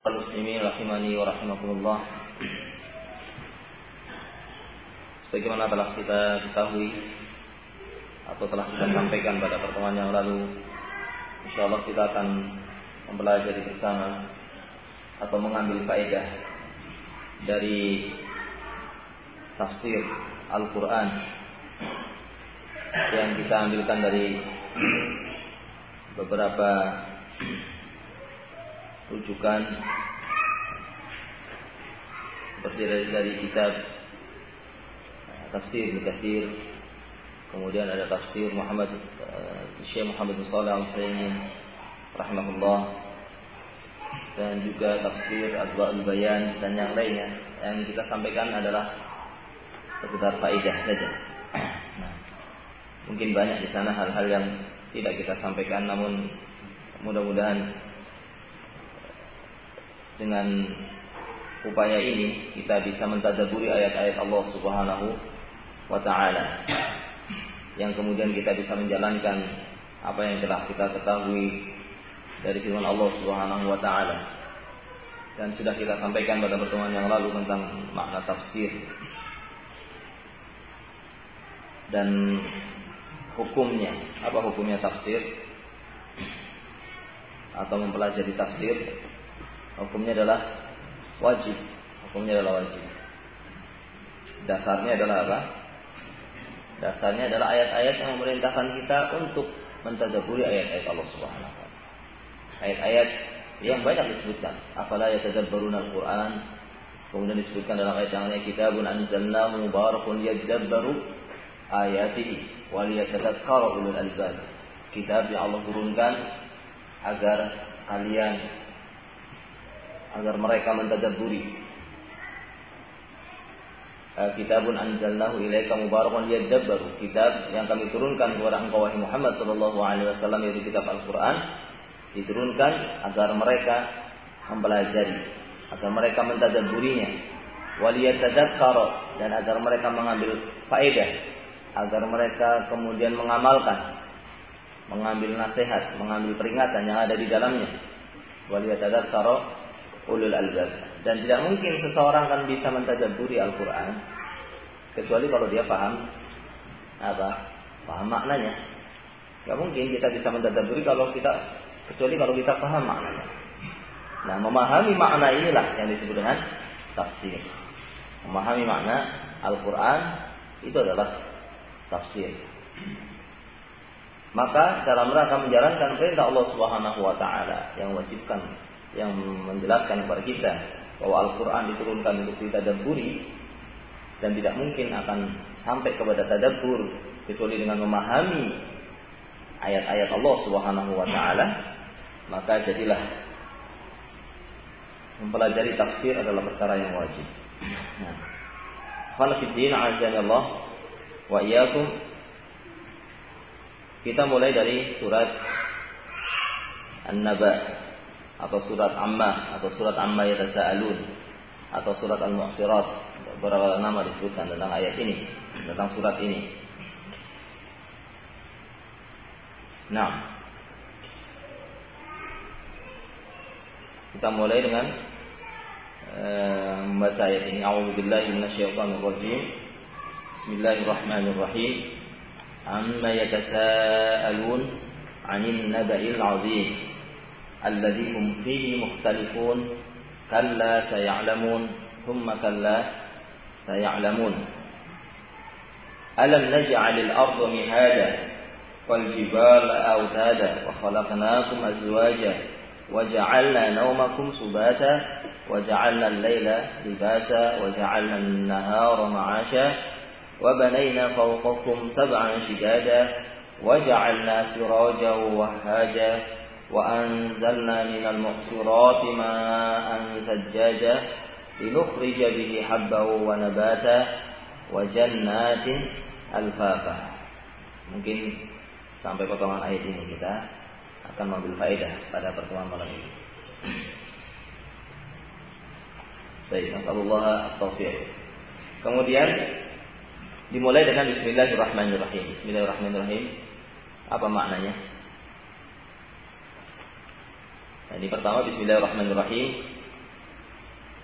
Muslimin rahimani wa rahimakumullah. Sebagaimana telah kita ketahui atau telah kita sampaikan pada pertemuan yang lalu, insyaallah kita akan mempelajari bersama atau mengambil faedah dari tafsir Al-Quran yang kita ambilkan dari beberapa rujukan seperti dari kitab tafsir Ibnu Katsir, kemudian ada tafsir Syekh Muhammad bin Shalih Al-Utsaimin rahimahullah, dan juga tafsir Adwa'ul Bayan dan yang lainnya. Yang kita sampaikan adalah sekedar faedah saja. Nah, mungkin banyak di sana hal-hal yang tidak kita sampaikan, namun mudah-mudahan dengan upaya ini kita bisa mentadabburi ayat-ayat Allah Subhanahu wa taala, yang kemudian kita bisa menjalankan apa yang telah kita ketahui dari firman Allah Subhanahu wa taala. Dan sudah kita sampaikan pada pertemuan yang lalu tentang makna tafsir dan hukumnya. Apa hukumnya tafsir atau mempelajari tafsir? Hukumnya adalah wajib. Dasarnya adalah apa? Dasarnya adalah ayat-ayat yang memerintahkan kita untuk mentadabburi ayat-ayat Allah Subhanahu wa taala. Ayat-ayat yang banyak disebutkan. Afala yatadabbaruna al-Qur'an. Kemudian disebutkan dalam ayat yang lain, kitabun anzalnahu mubarakun yadabbaru ayatihi wa liyatadhakkara ulul albab. Kitab yang Allah turunkan agar mereka mentadabburi. Kitabun anzalnahu ilaika mubarakun liyadabbaru. Kitab yang kami turunkan kepada engkau wahai Muhammad sallallahu alaihi wasallam, yaitu kitab Al-Qur'an, diturunkan agar mereka mempelajari, agar mereka mentadabburinya, waliyatadzakkara, dan agar mereka mengambil faedah, agar mereka kemudian mengamalkan, mengambil nasihat, mengambil peringatan yang ada di dalamnya. Waliyatadzakkara ulul albab. Dan tidak mungkin seseorang kan bisa mentadabburi Al-Quran kecuali kalau dia paham maknanya. Tidak mungkin kita bisa mentadabburi kecuali kalau kita paham maknanya. Nah, memahami makna inilah yang disebut dengan tafsir. Memahami makna Al-Quran itu adalah tafsir. Maka dalam rangka menjalankan perintah Allah Subhanahu wa taala yang menjelaskan kepada kita bahwa Al-Quran diturunkan untuk ditadabburi, dan tidak mungkin akan sampai kepada tadabbur kecuali dengan memahami ayat-ayat Allah Subhanahu wa taala, maka jadilah mempelajari tafsir adalah perkara yang wajib. Nah, khana fiddin azanillah wa iyyakum. Kita mulai dari surat An-Naba atau surat Amma Yatasaalun atau surat Al-Mu'sirat. Beberapa nama disebutkan tentang ayat ini, tentang surat ini. Nah, kita mulai dengan membaca ayat ini. A'udzubillahi minasyaitonir rajim. Bismillahirrahmanirrahim. Amma yatasaalun 'anil naba'il 'azim alladzi hum fihi mukhtalifun kalla sayalamun thumma kalla sayalamun alam naj'alil arda mihada wal jibala awtada wa khalaqnakum azwaja wa ja'alna nawmakum subata wa ja'alna al-laila libasa wa ja'alna an-nahara ma'asha wa banayna fawqakum sab'an shidada wa ja'alna sirajan wahhaja وأنزلنا من المعصرات ماء ثجاجا لنخرج به حبا ونباتا وجنات ألفافا. Mungkin sampai potongan ayat ini kita akan mengambil faedah pada pertemuan malam ini. Baik, nasallallahu at-taufiq. Kemudian dimulai dengan Bismillahirrahmanirrahim. Bismillahirrahmanirrahim. Apa maknanya? Ini pertama Bismillahirrahmanirrahim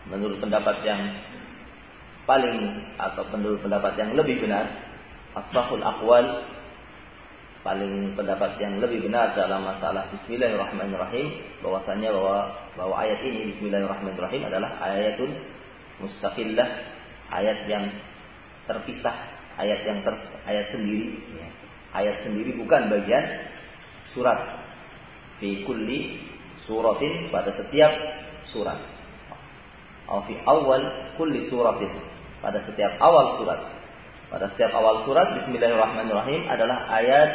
menurut pendapat yang paling atau menurut pendapat yang lebih benar, as-sahul aqwal, paling pendapat yang lebih benar dalam masalah Bismillahirrahmanirrahim, bahwasanya bahwa ayat ini Bismillahirrahmanirrahim adalah ayatun mustaqillah, ayat yang terpisah, ayat sendiri, ya. Ayat sendiri, bukan bagian surat. Fi kulli suratin, pada setiap surat. Atau fi awal kulli suratin, pada setiap awal surat. Pada setiap awal surat Bismillahirrahmanirrahim adalah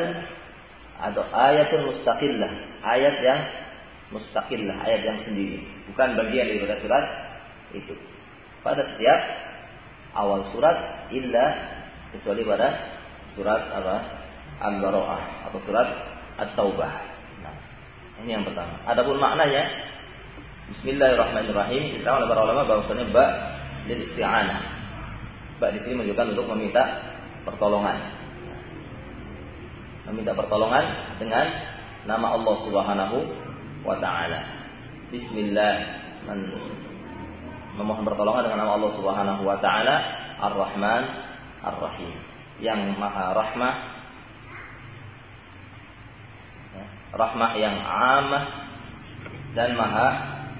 ayatun mustaqillah, ayat yang mustaqillah, ayat yang sendiri, bukan bagian daripada surat itu. Pada setiap awal surat, kecuali pada surat Al-Bara'ah atau surat At-Taubah. Nah, ini yang pertama. Adapun maknanya Bismillahirrahmanirrahim, diterangkan oleh para ulama bahwasanya ba lil isti'anah. Ba di sini menunjukkan untuk meminta pertolongan. Meminta pertolongan dengan nama Allah Subhanahu wa taala. Bismillah, memohon pertolongan dengan nama Allah Subhanahu wa taala, Ar-Rahman Ar-Rahim, yang Maha Rahmah, rahmah yang amah dan Maha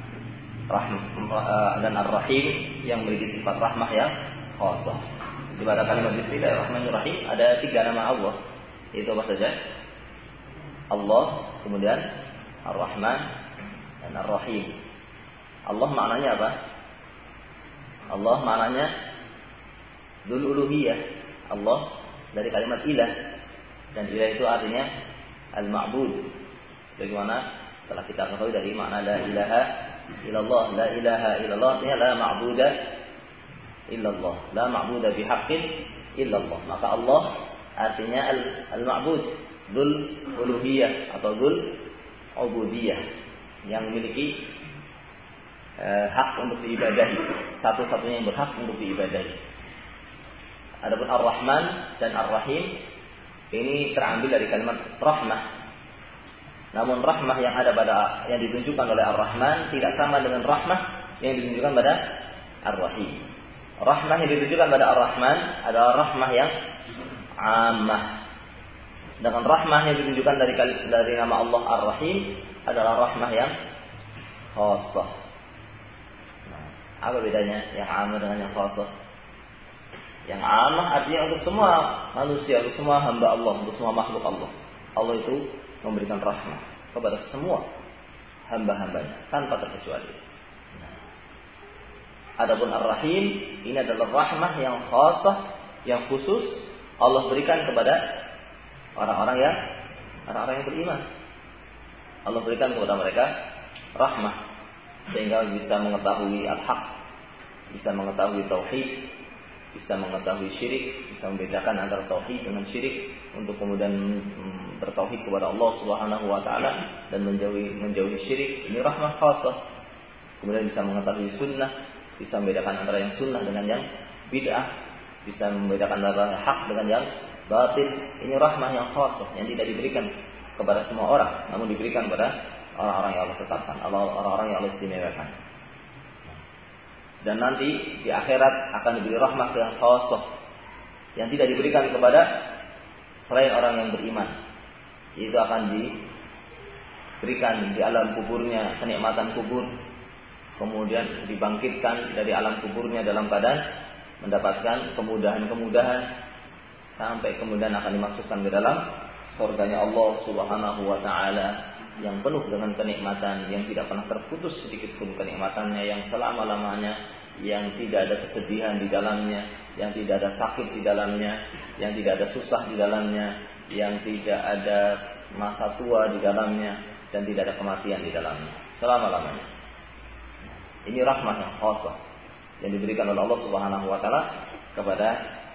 dan Ar-Rahim yang memiliki sifat rahmah yang khasah. Di pada kalimat Bismillahirrahmanirrahim ada 3 nama Allah. Itu apa saja? Allah, kemudian Ar-Rahman dan Ar-Rahim. Allah maknanya apa? Allah maknanya Dzul Uluhiyah. Allah dari kalimat ilah, dan ilah itu artinya al-ma'bud. Sebagaimana telah kita ketahui dari makna la ilaha illallah. La ilaha illallah artinya la ma'buda illallah, la ma'buda bihaqqin illallah. Maka Allah artinya al-ma'bud, dzul uluhiyah atau dzul ubudiyah, yang memiliki hak untuk diibadahi, satu-satunya yang berhak untuk diibadahi. Adapun Ar-Rahman dan Ar-Rahim ini terambil dari kalimat rahmah. Namun rahmah yang ditunjukkan oleh Ar-Rahman tidak sama dengan rahmah yang ditunjukkan pada Ar-Rahim. Rahmah yang ditunjukkan pada Ar-Rahman adalah rahmah yang ammah. Sedangkan rahmah yang ditunjukkan dari nama Allah Ar-Rahim adalah rahmah yang khassah. Nah, apa bedanya yang ammah dengan yang khassah? Yang ammah artinya untuk semua manusia, untuk semua hamba Allah, untuk semua makhluk Allah. Allah itu memberikan rahmah kepada semua hamba-hambanya tanpa terkecuali. Adapun Ar-Rahim ini adalah rahmah yang khassah, yang khusus Allah berikan kepada orang-orang yang beriman. Allah berikan kepada mereka rahmah sehingga bisa mengetahui al-haq, bisa mengetahui tauhid, bisa mengetahui syirik, bisa membedakan antara tauhid dengan syirik, untuk kemudian bertauhid kepada Allah Subhanahu wa taala dan menjauhi syirik. Ini rahmah khassah. Kemudian bisa mengetahui sunnah, bisa membedakan antara yang sunnah dengan yang bid'ah, bisa membedakan antara hak dengan yang batil. Ini rahmah yang khassah yang tidak diberikan kepada semua orang, namun diberikan kepada orang-orang yang Allah tetapkan, orang-orang yang Allah istimewakan. Dan nanti di akhirat akan diberi rahmat yang khassah yang tidak diberikan kepada selain orang yang beriman. Itu akan diberikan di alam kuburnya kenikmatan kubur, kemudian dibangkitkan dari alam kuburnya dalam keadaan mendapatkan kemudahan-kemudahan, sampai kemudian akan dimasukkan ke dalam surganya Allah Subhanahu wa taala yang penuh dengan kenikmatan, yang tidak pernah terputus sedikit pun kenikmatannya, yang selama-lamanya, yang tidak ada kesedihan di dalamnya, yang tidak ada sakit di dalamnya, yang tidak ada susah di dalamnya, yang tidak ada masa tua di dalamnya, dan tidak ada kematian di dalamnya, selama-lamanya. Ini rahmah yang khassah yang diberikan oleh Allah Subhanahu wa taala kepada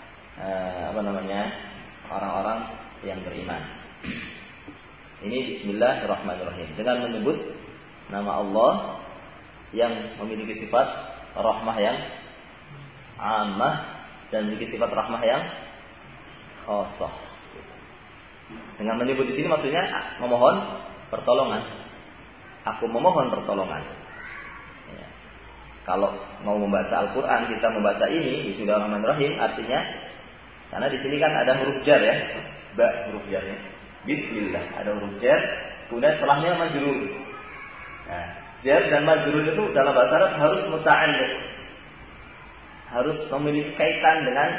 orang-orang yang beriman. Ini Bismillahirrahmanirrahim, dengan menyebut nama Allah yang memiliki sifat rahmah yang ammah dan memiliki sifat rahmah yang khassah. Dengan menyebut di sini maksudnya memohon pertolongan. Aku memohon pertolongan. Ya. kalau mau membaca Al-Quran, kita membaca ini Bismillahirrahmanirrahim, artinya karena di sini kan ada huruf jar ya, ba huruf jarnya, Bismillah ada huruf jar, kemudian setelahnya majrur. Nah, jar dan majrur itu dalam bahasa Arab harus muta'alliq, harus memiliki kaitan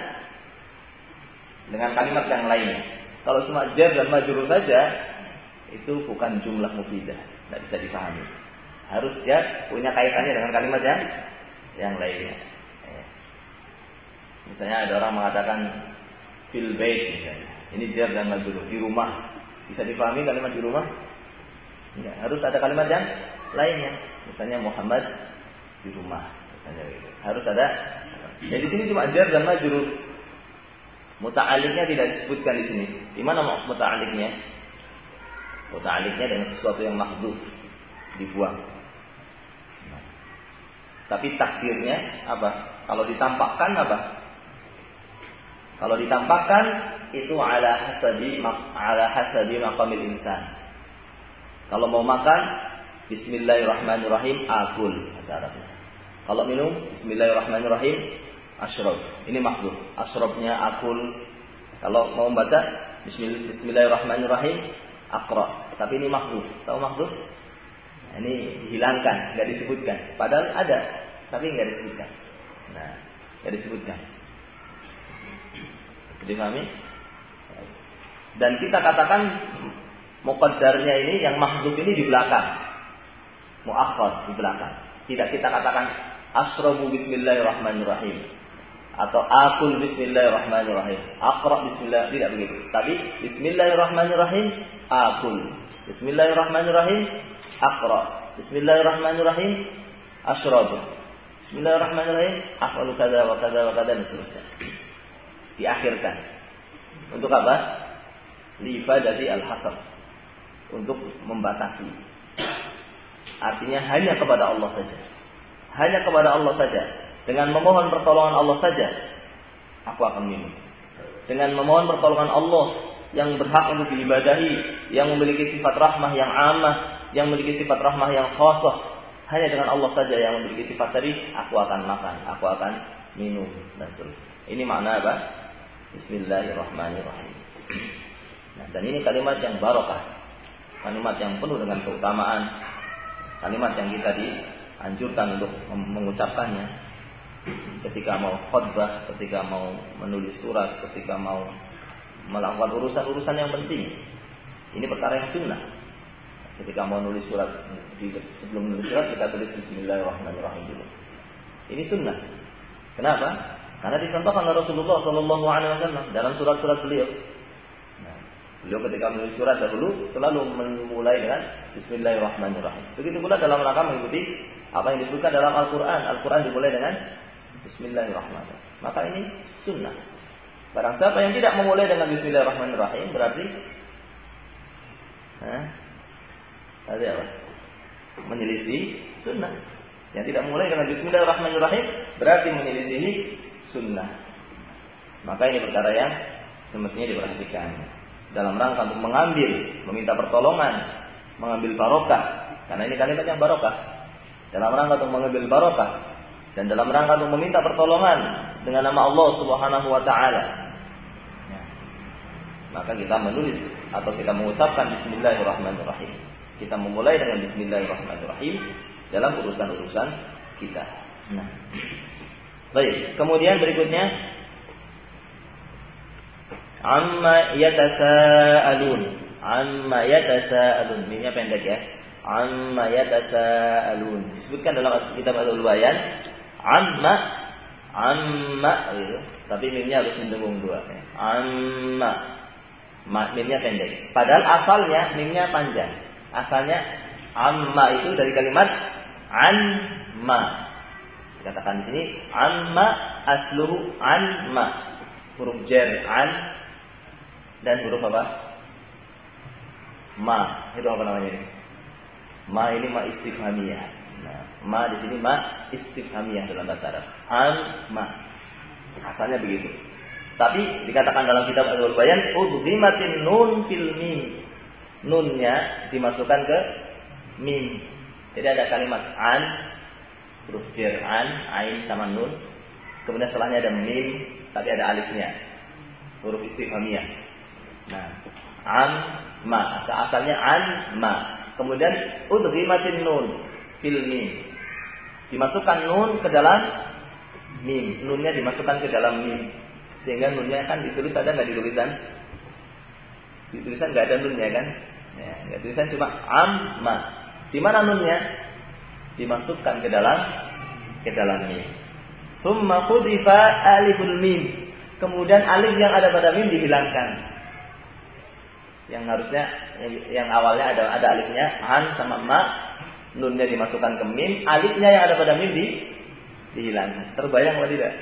dengan kalimat yang lainnya. Kalau cuma jar dan majrur saja, itu bukan jumlah mufidah, tidak bisa dipahami. Harus dia punya kaitannya dengan kalimat yang lainnya. Misalnya ada orang mengatakan fil bait misalnya. Ini jar dan majrur, di rumah. Bisa dipahami kalimat di rumah? Ya, harus ada kalimat yang lainnya. Misalnya Muhammad di rumah, misalnya gitu. Harus ada. Ya di sini cuma jar dan majrur. Muta'alliqnya tidak disebutkan di sini. Di mana muta'alliqnya? Muta'alliqnya dengan sesuatu yang mahdhuf, dibuang. Tapi takdirnya apa? Kalau ditampakkan apa? Kalau ditampakkan itu ala hasabi maqamil insan. Kalau mau makan, Bismillahirrahmanirrahim, akul bahasa Arabnya. Kalau minum, Bismillahirrahmanirrahim, ashrab. Ini mahdhuf. Ashrabnya akul. Kalau mau membaca, Bismillahirrahmanirrahim, aqra. Tapi ini mahdhuf. Tahu mahdhuf? Ini dihilangkan, enggak disebutkan. Padahal ada, tapi enggak disebutkan. Nah, enggak disebutkan. Bisa dipahami? Dan kita katakan muqaddarnya ini yang mahdhuf ini di belakang. Muakhkhar di belakang. Tidak kita katakan asrabu bismillahirrahmanirrahim atau akul bismillahirrahmanirrahim, aqra bismillah, tidak begitu. Tapi bismillahirrahmanirrahim akul, bismillahirrahmanirrahim aqra, bismillahirrahmanirrahim ashrab, bismillahirrahmanirrahim afalu kada wa kada wa kada dan seterusnya. Diakhirkan. Untuk apa? Lifadati al-hasr. Untuk membatasi. Artinya hanya kepada Allah saja. Hanya kepada Allah saja. Dengan memohon pertolongan Allah saja, aku akan minum. Dengan memohon pertolongan Allah yang berhak untuk diibadahi, yang memiliki sifat rahmah yang amah, yang memiliki sifat rahmah yang khasah, hanya dengan Allah saja yang memiliki sifat tadi, aku akan makan, aku akan minum dan seterusnya. Ini makna apa? Bismillahirrahmanirrahim. Nah, dan ini kalimat yang barokah, kalimat yang penuh dengan keutamaan, kalimat yang kita dianjurkan untuk mengucapkannya. Ketika mau khutbah, ketika mau menulis surat, ketika mau melakukan urusan-urusan yang penting. Ini perkara yang sunnah. Ketika mau nulis surat, sebelum menulis surat kita tulis Bismillahirrahmanirrahim dulu. Ini sunnah. Kenapa? Karena dicontohkan oleh Rasulullah SAW dalam surat-surat beliau. Nah, beliau ketika menulis surat dahulu selalu memulai dengan Bismillahirrahmanirrahim. Begitu pula dalam rangka mengikuti apa yang disebutkan dalam Al-Quran. Al-Quran dimulai dengan Bismillahirrahmanirrahim. Maka ini sunnah. Barang siapa yang tidak memulai dengan Bismillahirrahmanirrahim berarti tadi apa? Menyelisih sunnah. Yang tidak memulai dengan Bismillahirrahmanirrahim berarti menyelisihi sunnah. Maka ini perkara yang semestinya diperhatikan dalam rangka untuk meminta pertolongan, mengambil barokah. Karena ini kalimat yang barokah. Dalam rangka untuk mengambil barokah dan dalam rangka untuk meminta pertolongan dengan nama Allah Subhanahu wa taala. Ya. Maka kita menulis atau kita mengucapkan Bismillahirrahmanirrahim. Kita memulai dengan Bismillahirrahmanirrahim dalam urusan-urusan kita. Nah. Baik, kemudian berikutnya amma yatasaalun. Amma yatasaalun. Ini pendek ya. Amma yatasaalun. Disebutkan dalam kitab Al-Bayan amma gitu. Tapi mimnya harus mendengung dua ya. Amma. Mimnya pendek. Padahal asalnya mimnya panjang. Asalnya amma itu dari kalimat anma. Dikatakan di sini amma asluhu anma. Huruf jar an dan huruf apa? Ma. Itu apa namanya ini? Ma ini ma istifhamiyah. Nah, ma di sini ma istifhamiyah dalam bahasa Arab. Amma. Asalnya begitu. Tapi dikatakan dalam kitab Al-Bayan udghimatin nun fil mim. Nunnya dimasukkan ke mim. Jadi ada kalimat an huruf jar an, ain sama nun. Kemudian setelahnya ada mim, tapi ada alifnya. Huruf istifhamiyah. Nah, amma, asalnya ma. Kemudian udghimatin nun fil mim. Dimasukkan nun ke dalam mim. Nunnya dimasukkan ke dalam mim. Sehingga nunnya kan ditulis, ada nggak di tulisan? Di tulisan nggak ada nunnya kan? Ya, nggak tulisan cuma amma. Di mana nunnya? Dimasukkan ke dalam mim. Summa hudifa aliful mim. Kemudian alif yang ada pada mim dihilangkan. Yang harusnya yang awalnya ada alifnya an sama ma, nunnya dimasukkan ke mim, alifnya yang ada pada mim dihilangkan. Terbayang atau tidak?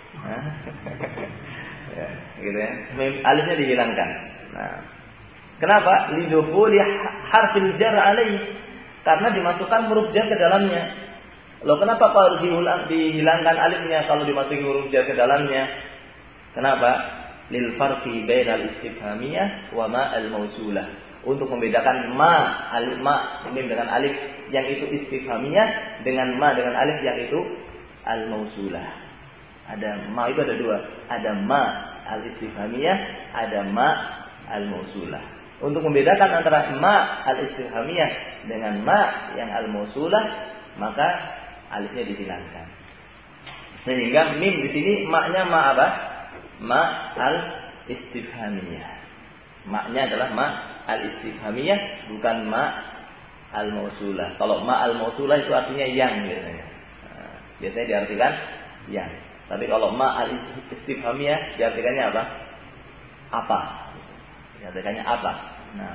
Ya, gitu ya. Mim alifnya dihilangkan. Nah, kenapa? Lidukhuli harfil jar alaih. Karena dimasukkan huruf jar ke dalamnya. Loh, kenapa kalau dihilangkan alifnya kalau dimasukin huruf jar ke dalamnya? Kenapa? Lil farqi bainal istifhamiyah wa ma al mausulah. Untuk membedakan alif mim dengan alif yang itu istifhamiyah dengan ma dengan alif yang itu al mausulah. Ada ma itu ada dua, ada ma al istifhamiyah, ada ma al mausulah. Untuk membedakan antara ma al istifhamiyah dengan ma yang al mausulah, maka alifnya dihilangkan. Sehingga mim di sini maknya ma apa? Ma al-istifhamiyah. Maknya adalah ma al-istifhamiyah, bukan ma al-mausulah. Kalau ma al-mausulah itu artinya yang biasanya. Biasanya diartikan yang. Tapi kalau ma al-istifhamiyah diartikannya apa? Apa? Diartikannya apa? Nah,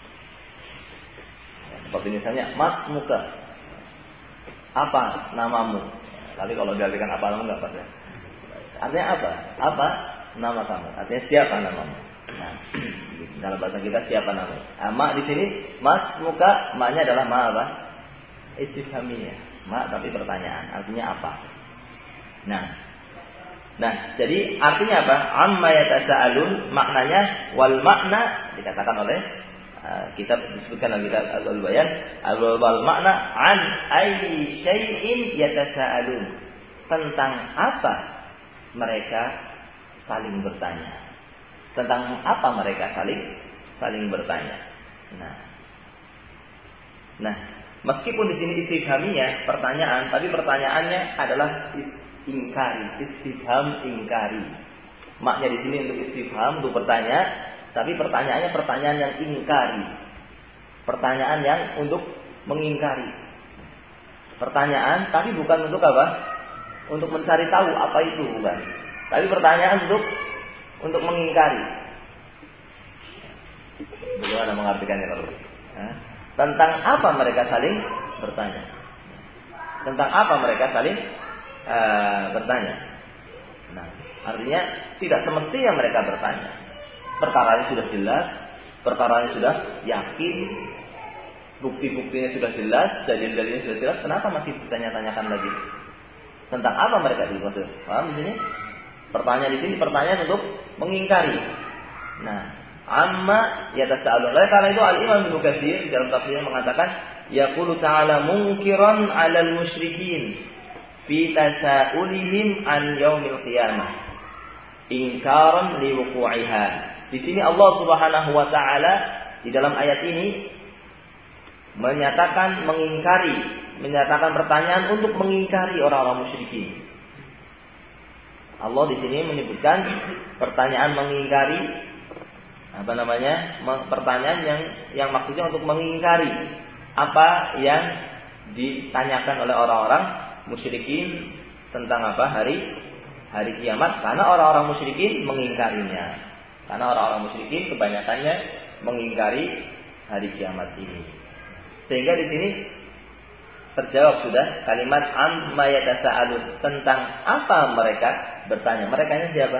seperti misalnya mas muka. Apa namamu? Tapi kalau diartikan apa namamu enggak pas ya. Artinya apa? Apa nama kamu? Artinya siapa namamu? Nah, dalam bahasa kita siapa namamu? Ma di sini mas muka, maknya adalah ma apa? Istifhamiyah. Ma tapi pertanyaan, artinya apa? Nah, jadi artinya apa? Amma yatasaalun, maknanya wal makna dikatakan oleh kitab disebutkan dalam kitab Al-Bayan, wal makna an ayyi syai'in yatasaalun. Tentang apa mereka saling bertanya. Tentang apa mereka saling bertanya. Nah, meskipun di sini istifhamiyah pertanyaan, tapi pertanyaannya adalah istifham ingkari. Maknya di sini untuk istifham untuk bertanya, tapi pertanyaannya pertanyaan yang ingkari. Pertanyaan yang untuk mengingkari. Pertanyaan tapi bukan untuk apa? Untuk mencari tahu apa itu, bukan. Tapi pertanyaan untuk mengingkari. Bagaimana mengartikannya kalau? Tentang apa mereka saling bertanya? Tentang apa mereka saling bertanya? Nah, artinya tidak semestinya mereka bertanya. Perkaranya sudah jelas, perkaranya sudah yakin, bukti-buktinya sudah jelas, dalil-dalilnya sudah jelas. Kenapa masih bertanya-tanyakan lagi? Tentang apa mereka dimaksud? Paham di sini? Pertanyaan di sini pertanyaan untuk mengingkari. Nah, amma yatasaalun. Oleh karena itu Al-Imam Ibnu Katsir dalam tafsirnya mengatakan, yaqulu ta'ala munkiran 'alal musyrikin fi tasaulihim an yaumil qiyamah. Ingkaran liwuqu'iha. Di sini Allah Subhanahu wa taala di dalam ayat ini menyatakan menyatakan pertanyaan untuk mengingkari orang-orang musyrikin. Allah di sini menyebutkan pertanyaan mengingkari pertanyaan yang maksudnya untuk mengingkari apa yang ditanyakan oleh orang-orang musyrikin tentang apa hari kiamat, karena orang-orang musyrikin mengingkarinya. Karena orang-orang musyrikin kebanyakannya mengingkari hari kiamat ini. Sehingga di sini terjawab sudah kalimat amma yatasaalun, tentang apa mereka bertanya. Merekanya siapa?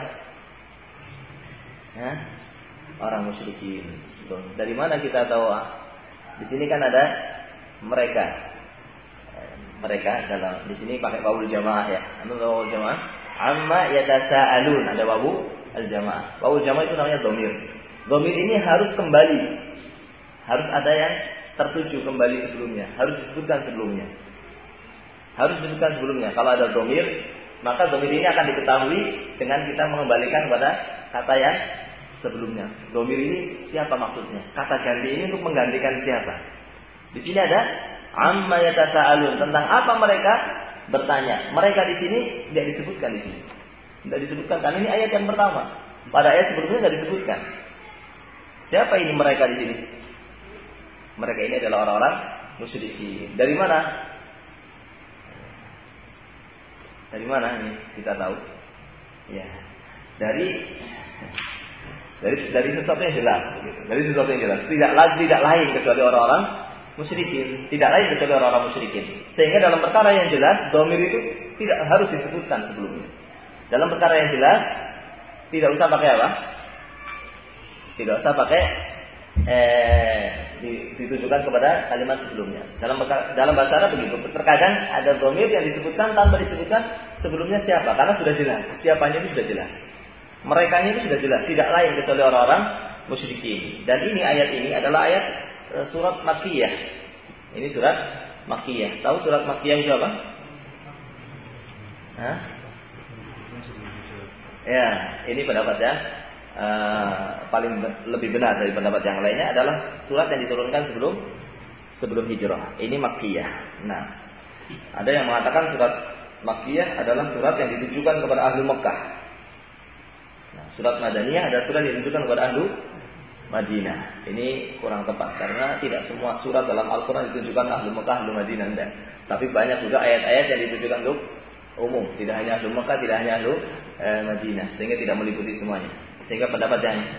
Orang musyrikin. Dari mana kita tahu? Di sini kan ada mereka. Mereka dalam di sini pakai wawul jamaah ya. Anu wawul jamaah. Amma yatasaalun, ada wawu al jamaah. Wawul jamaah itu namanya dhamir. Dhamir ini harus kembali. Harus ada yang tertuju kembali sebelumnya, harus disebutkan sebelumnya. Harus disebutkan sebelumnya. Kalau ada dhamir, maka dhamir ini akan diketahui dengan kita mengembalikan pada kata yang sebelumnya. Dhamir ini siapa maksudnya? Kata ganti ini untuk menggantikan siapa? Di sini ada amma yatasaalun, tentang apa mereka bertanya. Mereka di sini tidak disebutkan di sini. Tidak disebutkan karena ini ayat yang pertama. Pada ayat sebelumnya tidak disebutkan. Siapa ini mereka di sini? Mereka ini adalah orang-orang musyrikin. Dari mana? Dari mana ini kita tahu? Ya, dari sesuatu yang jelas. Gitu. Dari sesuatu yang jelas. Tidak lain kecuali orang-orang musyrikin. Tidak lain kecuali orang-orang musyrikin. Sehingga dalam perkara yang jelas, dhamir itu tidak harus disebutkan sebelumnya. Dalam perkara yang jelas, tidak usah pakai apa? Tidak usah pakai ditujukan kepada kalimat sebelumnya. Dalam bahasa Arab begitu. Terkadang ada dhamir yang disebutkan tanpa disebutkan sebelumnya siapa, karena sudah jelas. Siapanya itu sudah jelas. Mereka ini sudah jelas, tidak lain kecuali orang-orang musyrikin. Dan ini ayat ini adalah ayat surat Makkiyah. Ini surat Makkiyah. Tahu surat Makkiyah itu apa? Hah? Ya, ini pendapatnya paling lebih benar dari pendapat yang lainnya adalah surat yang diturunkan sebelum hijrah. Ini Makkiyah. Nah, ada yang mengatakan surat Makkiyah adalah surat yang ditujukan kepada ahli Mekah. Nah, surat Madaniyah ada surat yang ditujukan kepada ahli Madinah. Ini kurang tepat karena tidak semua surat dalam Al-Quran ditujukan ahli Mekah, ahli Madinah, enggak. Tapi banyak juga ayat-ayat yang ditujukan untuk umum, tidak hanya ahli Mekah, tidak hanya ahli Madinah, sehingga tidak meliputi semuanya. Sehingga pendapat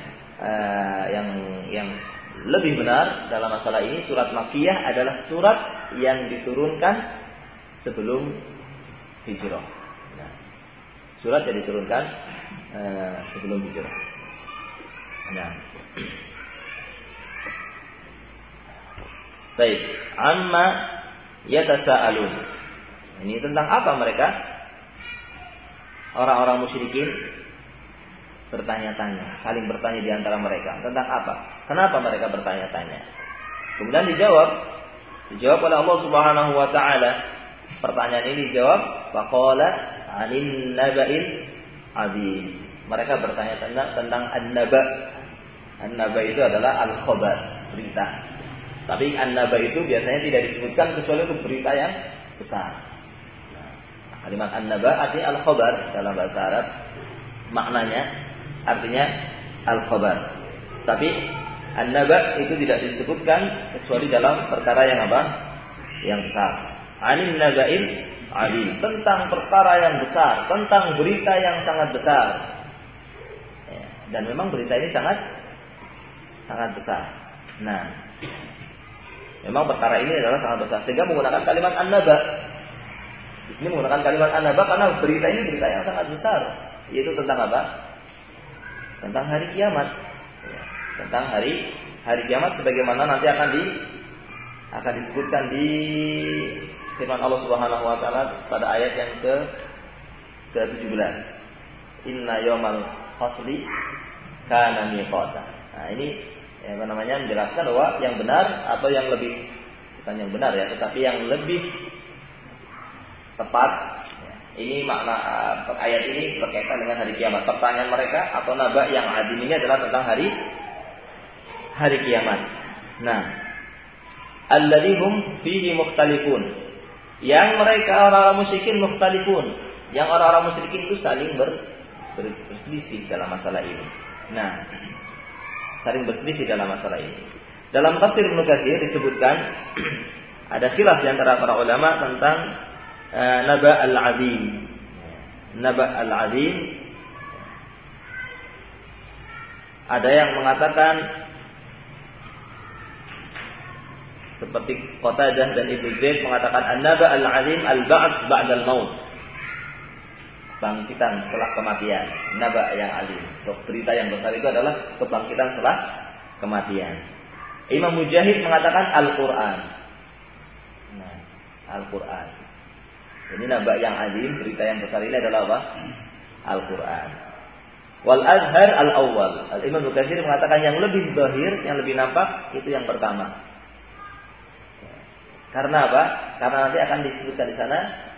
yang lebih benar dalam masalah ini, surat Makkiyah adalah surat yang diturunkan sebelum hijrah. Nah, surat yang diturunkan sebelum hijrah. Nah, baik. Amma yatasaalun. Ini tentang apa mereka? Orang-orang musyrikin bertanya-tanya, saling bertanya di antara mereka. Tentang apa? Kenapa mereka bertanya-tanya? Kemudian dijawab oleh Allah Subhanahu wa taala. Pertanyaan ini dijawab faqala 'anil naba'il 'adzim. Mereka bertanya tentang an-naba. An-naba itu adalah al-khabar, berita. Tapi an-naba itu biasanya tidak disebutkan kecuali untuk berita yang besar. Kalimat an-naba artinya al-khabar dalam bahasa Arab. Maknanya artinya al-khabar. Tapi an-naba itu tidak disebutkan kecuali dalam perkara yang apa? Yang besar. Anin naba'il 'adzim, tentang perkara yang besar, tentang berita yang sangat besar. Ya, dan memang berita ini sangat besar. Nah, memang perkara ini adalah sangat besar sehingga menggunakan kalimat an-naba. Di sini menggunakan kalimat an-naba karena berita ini berita yang sangat besar, yaitu tentang apa? Tentang hari kiamat. Ya, tentang hari kiamat sebagaimana nanti akan disebutkan di firman Allah Subhanahu wa taala pada ayat yang ke-17. Inna yaumal fasli kana miqata. Nah, ini menjelaskan bahwa yang benar atau yang lebih, bukan yang benar ya, tetapi yang lebih tepat, ini makna ayat ini berkaitan dengan hari kiamat. Pertanyaan mereka atau naba yang adim ini adalah tentang hari kiamat. Nah, alladzihum fihi mukhtalifun. Yang mereka orang-orang musyrikin mukhtalifun. Yang orang-orang musyrikin itu saling berselisih dalam masalah ini. Nah, saling berselisih dalam masalah ini. Dalam tafsir Ibnu Katsir disebutkan ada khilaf di antara para ulama tentang naba al-'adzim. Naba al-'adzim, ada yang mengatakan seperti Qatadah dan Ibnu Zaid mengatakan an-naba al-'adzim al-ba'ts ba'dal maut. Bangkitan setelah kematian. Naba yang alim. Berita yang besar itu adalah kebangkitan setelah kematian. Imam Mujahid mengatakan Al-Quran. Nah, Al-Quran. Ini naba yang alim, berita yang besar ini adalah apa? Al-Quran. Wal azhar al-awwal. Al-Imam Mukatsir mengatakan yang lebih zahir, yang lebih nampak itu yang pertama. Karena apa? Karena nanti akan disebutkan di sana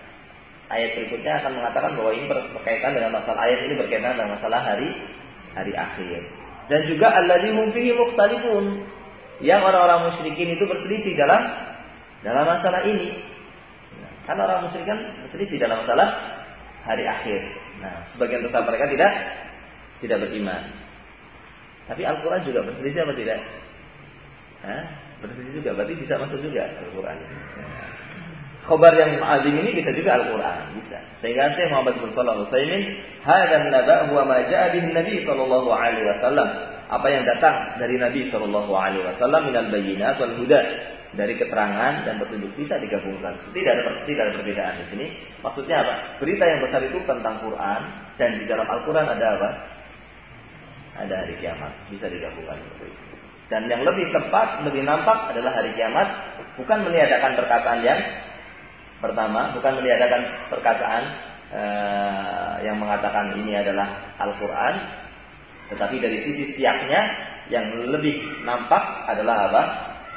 ayat berikutnya akan mengatakan bahwa ini berkaitan dengan masalah ayat ini berkaitan dengan masalah hari akhir. Dan juga alladzihum fihi mukhtalifun, yang orang-orang musyrikin itu berselisih dalam masalah ini. Nah, kan orang musyrik kan berselisih dalam masalah hari akhir. Nah, sebagian besar mereka tidak beriman. Tapi Al-Quran juga berselisih apa tidak? Berselisih juga, berarti bisa masuk juga Al-Quran. Khabar yang azim ini bisa juga Al-Quran, bisa. Sehingga Syekh Muhammad bin Shalih Al-Utsaimin, "Hadzal naba' huwa ma ja'a bihi Nabi sallallahu alaihi wasallam." Apa yang datang dari Nabi sallallahu alaihi wasallam minal bayyinat wal huda, dari keterangan dan petunjuk, bisa digabungkan. Tidak ada perbedaan di sini. Maksudnya apa? Berita yang besar itu tentang Quran, dan di dalam Al-Quran ada apa? Ada hari kiamat, bisa digabungkan seperti itu. Dan yang lebih tepat, lebih nampak adalah hari kiamat, bukan meniadakan perkataan yang pertama, bukan meniadakan perkataan yang mengatakan ini adalah Al-Quran, tetapi dari sisi siaknya yang lebih nampak adalah apa?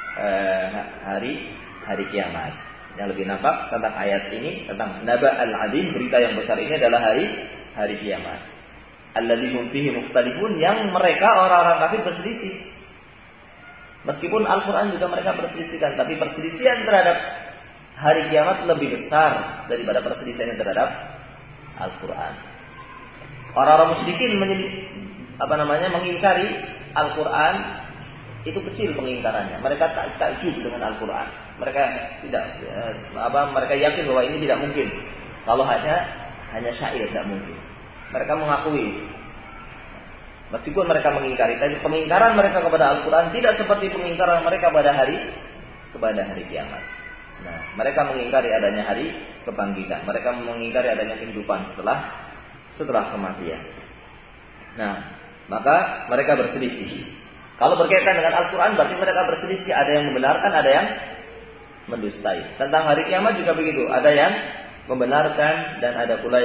Hari kiamat. Yang lebih nampak tentang ayat ini, tentang Naba al-Azim, berita yang besar ini adalah hari kiamat. Alladzihum fihi mukhtalifun, yang mereka orang-orang kafir berselisih. Meskipun Al-Quran juga mereka berselisihkan, tapi perselisihan terhadap hari kiamat lebih besar daripada perselisihan terhadap Al-Quran. Orang-orang musyrikin mengingkari Al-Quran itu kecil pengingkarannya. Mereka takjub dengan Al-Quran. Mereka mereka yakin bahwa ini tidak mungkin. Kalau hanya syair tidak mungkin. Mereka mengakui. Meskipun mereka mengingkari, tapi pengingkaran mereka kepada Al-Quran tidak seperti pengingkaran mereka kepada hari kiamat. Nah, mereka mengingkari adanya hari kebangkitan. Mereka mengingkari adanya kehidupan setelah kematian. Nah, maka mereka berselisih. Kalau berkaitan dengan Al-Quran, berarti mereka berselisih. Ada yang membenarkan, ada yang mendustai. Tentang hari kiamat juga begitu. Ada yang membenarkan dan ada pula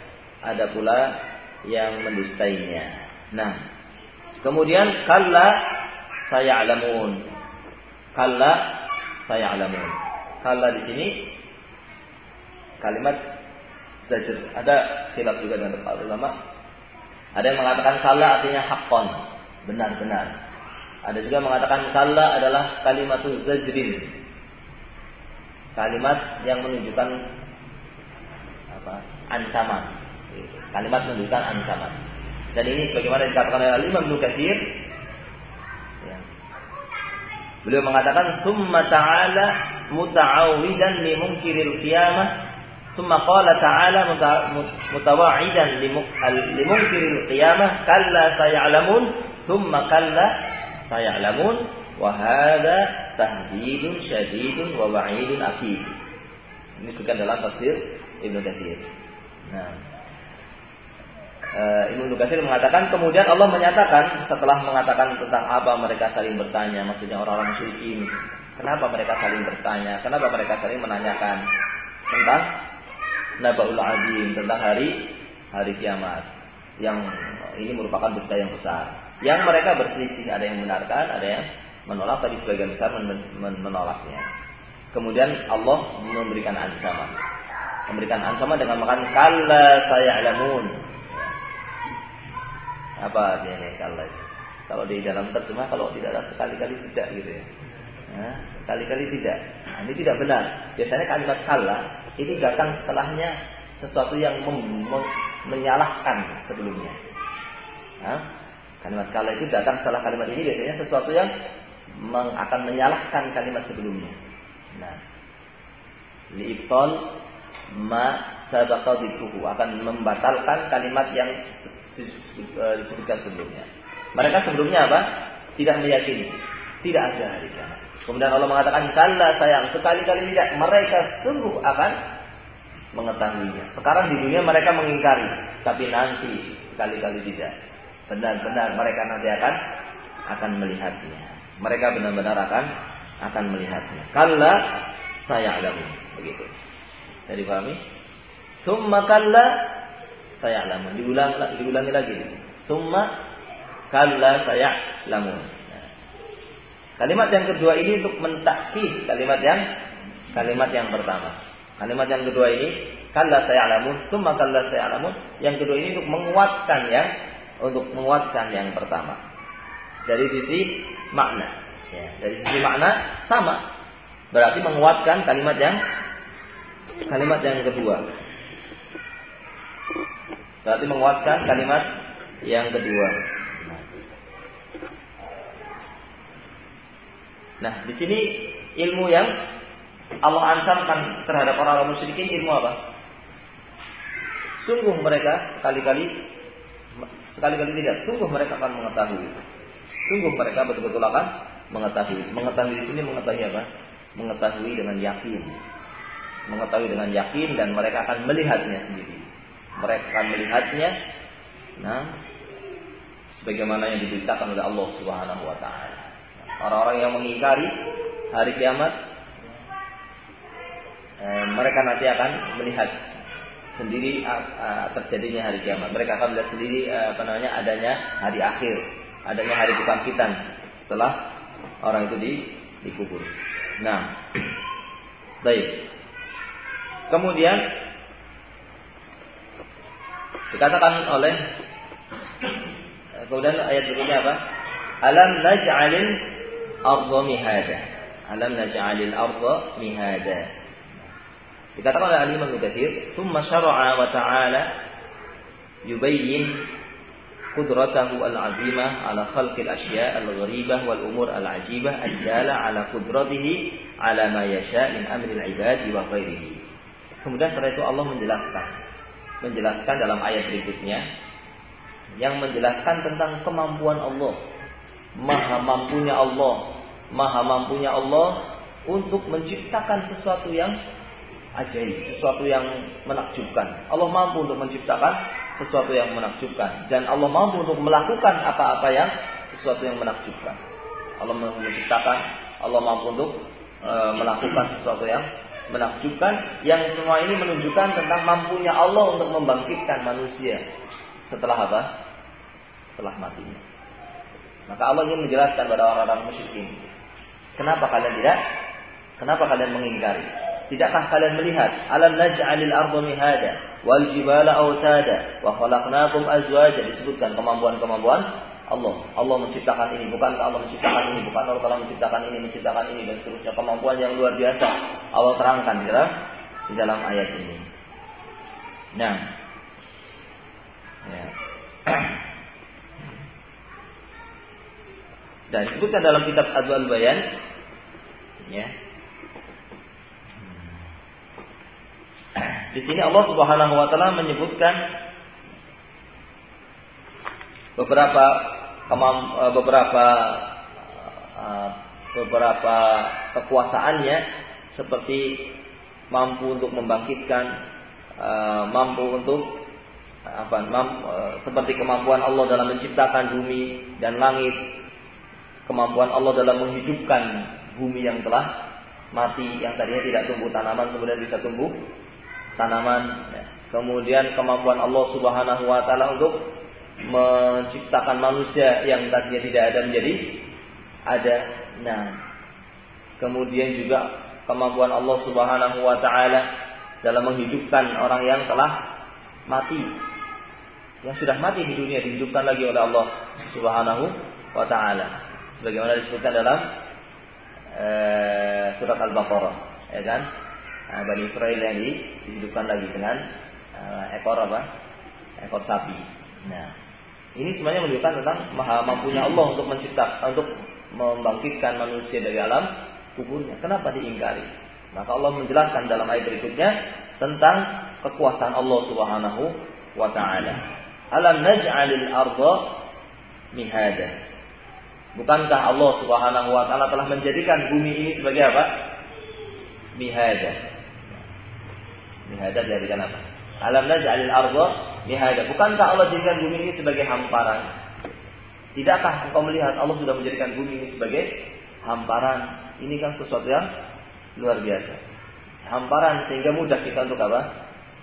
yang mendustainya. Nah, kemudian kalla saya'lamun. Kalla saya'lamun. Kalla di sini kalimat zajr. Ada khilaf juga dengan para ulama. Ada yang mengatakan kalla artinya haqqan, benar-benar. Ada juga mengatakan kalla adalah kalimatuz zajrin. Kalimat yang menunjukkan ancaman. Kalimat menunjukkan ancaman. Dan ini sebagaimana dikatakan oleh Imam Ibnu Katsir, beliau mengatakan summa ta'ala muta'awwidan li munkiril qiyamah, summa qala ta'ala mutawa'idan li munkiril qiyamah kalla saya'lamun, summa kalla saya'lamun, wa hadza tahdidun syadidun wa wa'idun akid. Ini bukan dalam tafsir Ibnu Katsir. Nah, Ibnu Katsir mengatakan, kemudian Allah menyatakan setelah mengatakan tentang apa mereka saling bertanya, maksudnya orang-orang musyrikin, kenapa mereka saling bertanya, kenapa mereka saling menanyakan tentang Naba'ul Azim, tentang hari kiamat, yang ini merupakan berita yang besar, yang mereka berselisih, ada yang membenarkan, ada yang menolak, tapi sebagian besar menolaknya. Kemudian Allah memberikan ancaman dengan mengatakan kalla saya'lamun. Apa artinya nih kalla? Kalau di dalam terjemah, kalau tidak ada sekali-kali tidak gitu ya. Sekali-kali tidak. Nah, ini tidak benar. Biasanya kalimat kalla itu datang setelahnya sesuatu yang menyalahkan sebelumnya. Kalimat kalla itu datang setelah kalimat ini, biasanya sesuatu yang akan menyalahkan kalimat sebelumnya. Nah, li'ibtal ma sabaqa dzikruhu, akan membatalkan kalimat yang disebutkan sebelumnya. Mereka sebelumnya apa? Tidak meyakini, tidak ada hari kiamat. Kemudian Allah mengatakan kalla sayang, sekali-kali tidak, mereka sungguh akan mengetahuinya. Sekarang di dunia mereka mengingkari, tapi nanti sekali-kali tidak. Benar-benar mereka nanti akan melihatnya. Mereka benar-benar akan melihatnya. Kalla saya'lamun, begitu. Saya dipahami? Summa kalla saya'lamun. Diulangi lagi. Summa kalla saya'lamun. Kalimat yang kedua ini untuk mentakkid kalimat yang pertama. Kalimat yang kedua ini kalla saya'lamun, tsumma kalla saya'lamun. Yang kedua ini untuk menguatkan yang pertama. Dari sisi makna, ya, dari sisi makna sama. Berarti menguatkan kalimat yang kedua. Berarti menguatkan kalimat yang kedua. Nah, di sini ilmu yang Allah ancamkan terhadap orang-orang musyrikin ilmu apa? Sungguh mereka sekali-kali tidak. Sungguh mereka akan mengetahui. Sungguh mereka betul-betul akan mengetahui. Mengetahui di sini mengetahui apa? Mengetahui dengan yakin. Mengetahui dengan yakin dan mereka akan melihatnya sendiri. Mereka akan melihatnya. Nah, sebagaimana yang diberitakan oleh Allah Subhanahu wa taala. Orang-orang yang mengingkari hari kiamat, mereka nanti akan melihat sendiri terjadinya hari kiamat. Mereka akan melihat sendiri adanya hari akhir, adanya hari kebangkitan setelah orang itu dikubur. Nah, baik. Kemudian dikatakan kemudian ayat berikutnya apa? Alam naj'alil arda mihada. Alam naj'alil arda mihada. Dikatakan oleh Al-Imam Ibnu Katsir, "Tsumma syara'a wa ta'ala yubayyin qudratahu al-'azimah 'ala khalqil asya' al-gharibah wal umur al-'ajibah ad-dala 'ala qudratihi 'ala ma yasha' min amri al-'ibad wa ghairihi." Kemudian setelah itu Allah menjelaskan dalam ayat berikutnya yang menjelaskan tentang kemampuan Allah. Maha mampunya Allah untuk menciptakan sesuatu yang ajaib, sesuatu yang menakjubkan. Allah mampu untuk menciptakan sesuatu yang menakjubkan dan Allah mampu untuk melakukan apa-apa yang sesuatu yang menakjubkan. Allah mampu menciptakan, Allah mampu untuk melakukan sesuatu yang menakjubkan, yang semua ini menunjukkan tentang mampunya Allah untuk membangkitkan manusia setelah apa? Setelah matinya. Maka Allah ingin menjelaskan kepada orang-orang musyrikin, kenapa kalian tidak? Kenapa kalian mengingkari? Tidakkah kalian melihat alam naj'alil arda mihada wal jibala autada wa khalaqnakum azwaja, disebutkan kemampuan-kemampuan Allah. Allah menciptakan ini, bukan Allah menciptakan ini, bukan Allah telah menciptakan ini dan seterusnya. Kemampuan yang luar biasa Allah terangkan di dalam ayat ini. Nah, ya. Dan disebutkan dalam kitab Adwal Bayan, ya. Di sini Allah Subhanahu wa taala menyebutkan beberapa kekuasaannya, seperti mampu untuk membangkitkan, mampu untuk seperti kemampuan Allah dalam menciptakan bumi dan langit, kemampuan Allah dalam menghidupkan bumi yang telah mati, yang tadinya tidak tumbuh tanaman kemudian bisa tumbuh tanaman. Kemudian kemampuan Allah Subhanahu wa taala untuk menciptakan manusia yang tadinya tidak ada menjadi ada. Nah, kemudian juga kemampuan Allah Subhanahu wa taala dalam menghidupkan orang yang telah mati, yang sudah mati di dunia, dihidupkan lagi oleh Allah Subhanahu wa taala. Sebagaimana disebutkan dalam surat Al-Baqarah, ya kan? Bani Israil yang dihidupkan lagi dengan ekor sapi. Nah, ini semuanya menunjukkan tentang maha mampunya Allah untuk menciptakan, untuk membangkitkan manusia dari alam kuburnya. Kenapa diingkari? Maka Allah menjelaskan dalam ayat berikutnya tentang kekuasaan Allah Subhanahu wa taala. Alam naj'alil arda mihada. Bukankah Allah Subhanahu wa taala telah menjadikan bumi ini sebagai apa? Mihada. Mihada diartikan apa? Alam naj'alil arda mihada. Bukankah Allah jadikan bumi ini sebagai hamparan? Tidakkah engkau melihat Allah sudah menjadikan bumi ini sebagai hamparan? Ini kan sesuatu yang luar biasa. Hamparan sehingga mudah kita untuk apa?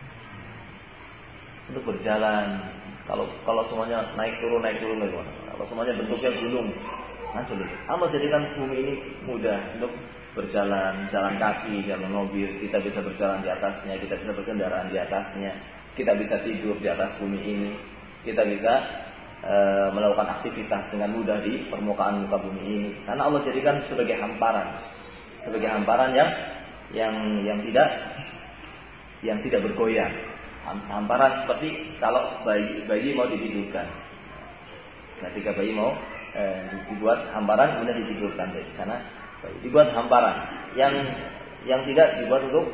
Untuk berjalan. Kalau semuanya naik turun bagaimana? Kalau semuanya bentuknya gunung, sulit. Allah jadikan bumi ini mudah untuk berjalan, jalan kaki, jalan mobil, kita bisa berjalan di atasnya, kita bisa berkendaraan di atasnya, kita bisa tidur di atas bumi ini, kita bisa melakukan aktivitas dengan mudah di permukaan muka bumi ini. Karena Allah jadikan sebagai hamparan yang tidak bergoyang. Hamparan seperti kalau bayi mau ditidurkan. Ketika bayi mau dibuat hamparan kemudian ditidurkan dari sana, dibuat hamparan yang tidak dibuat untuk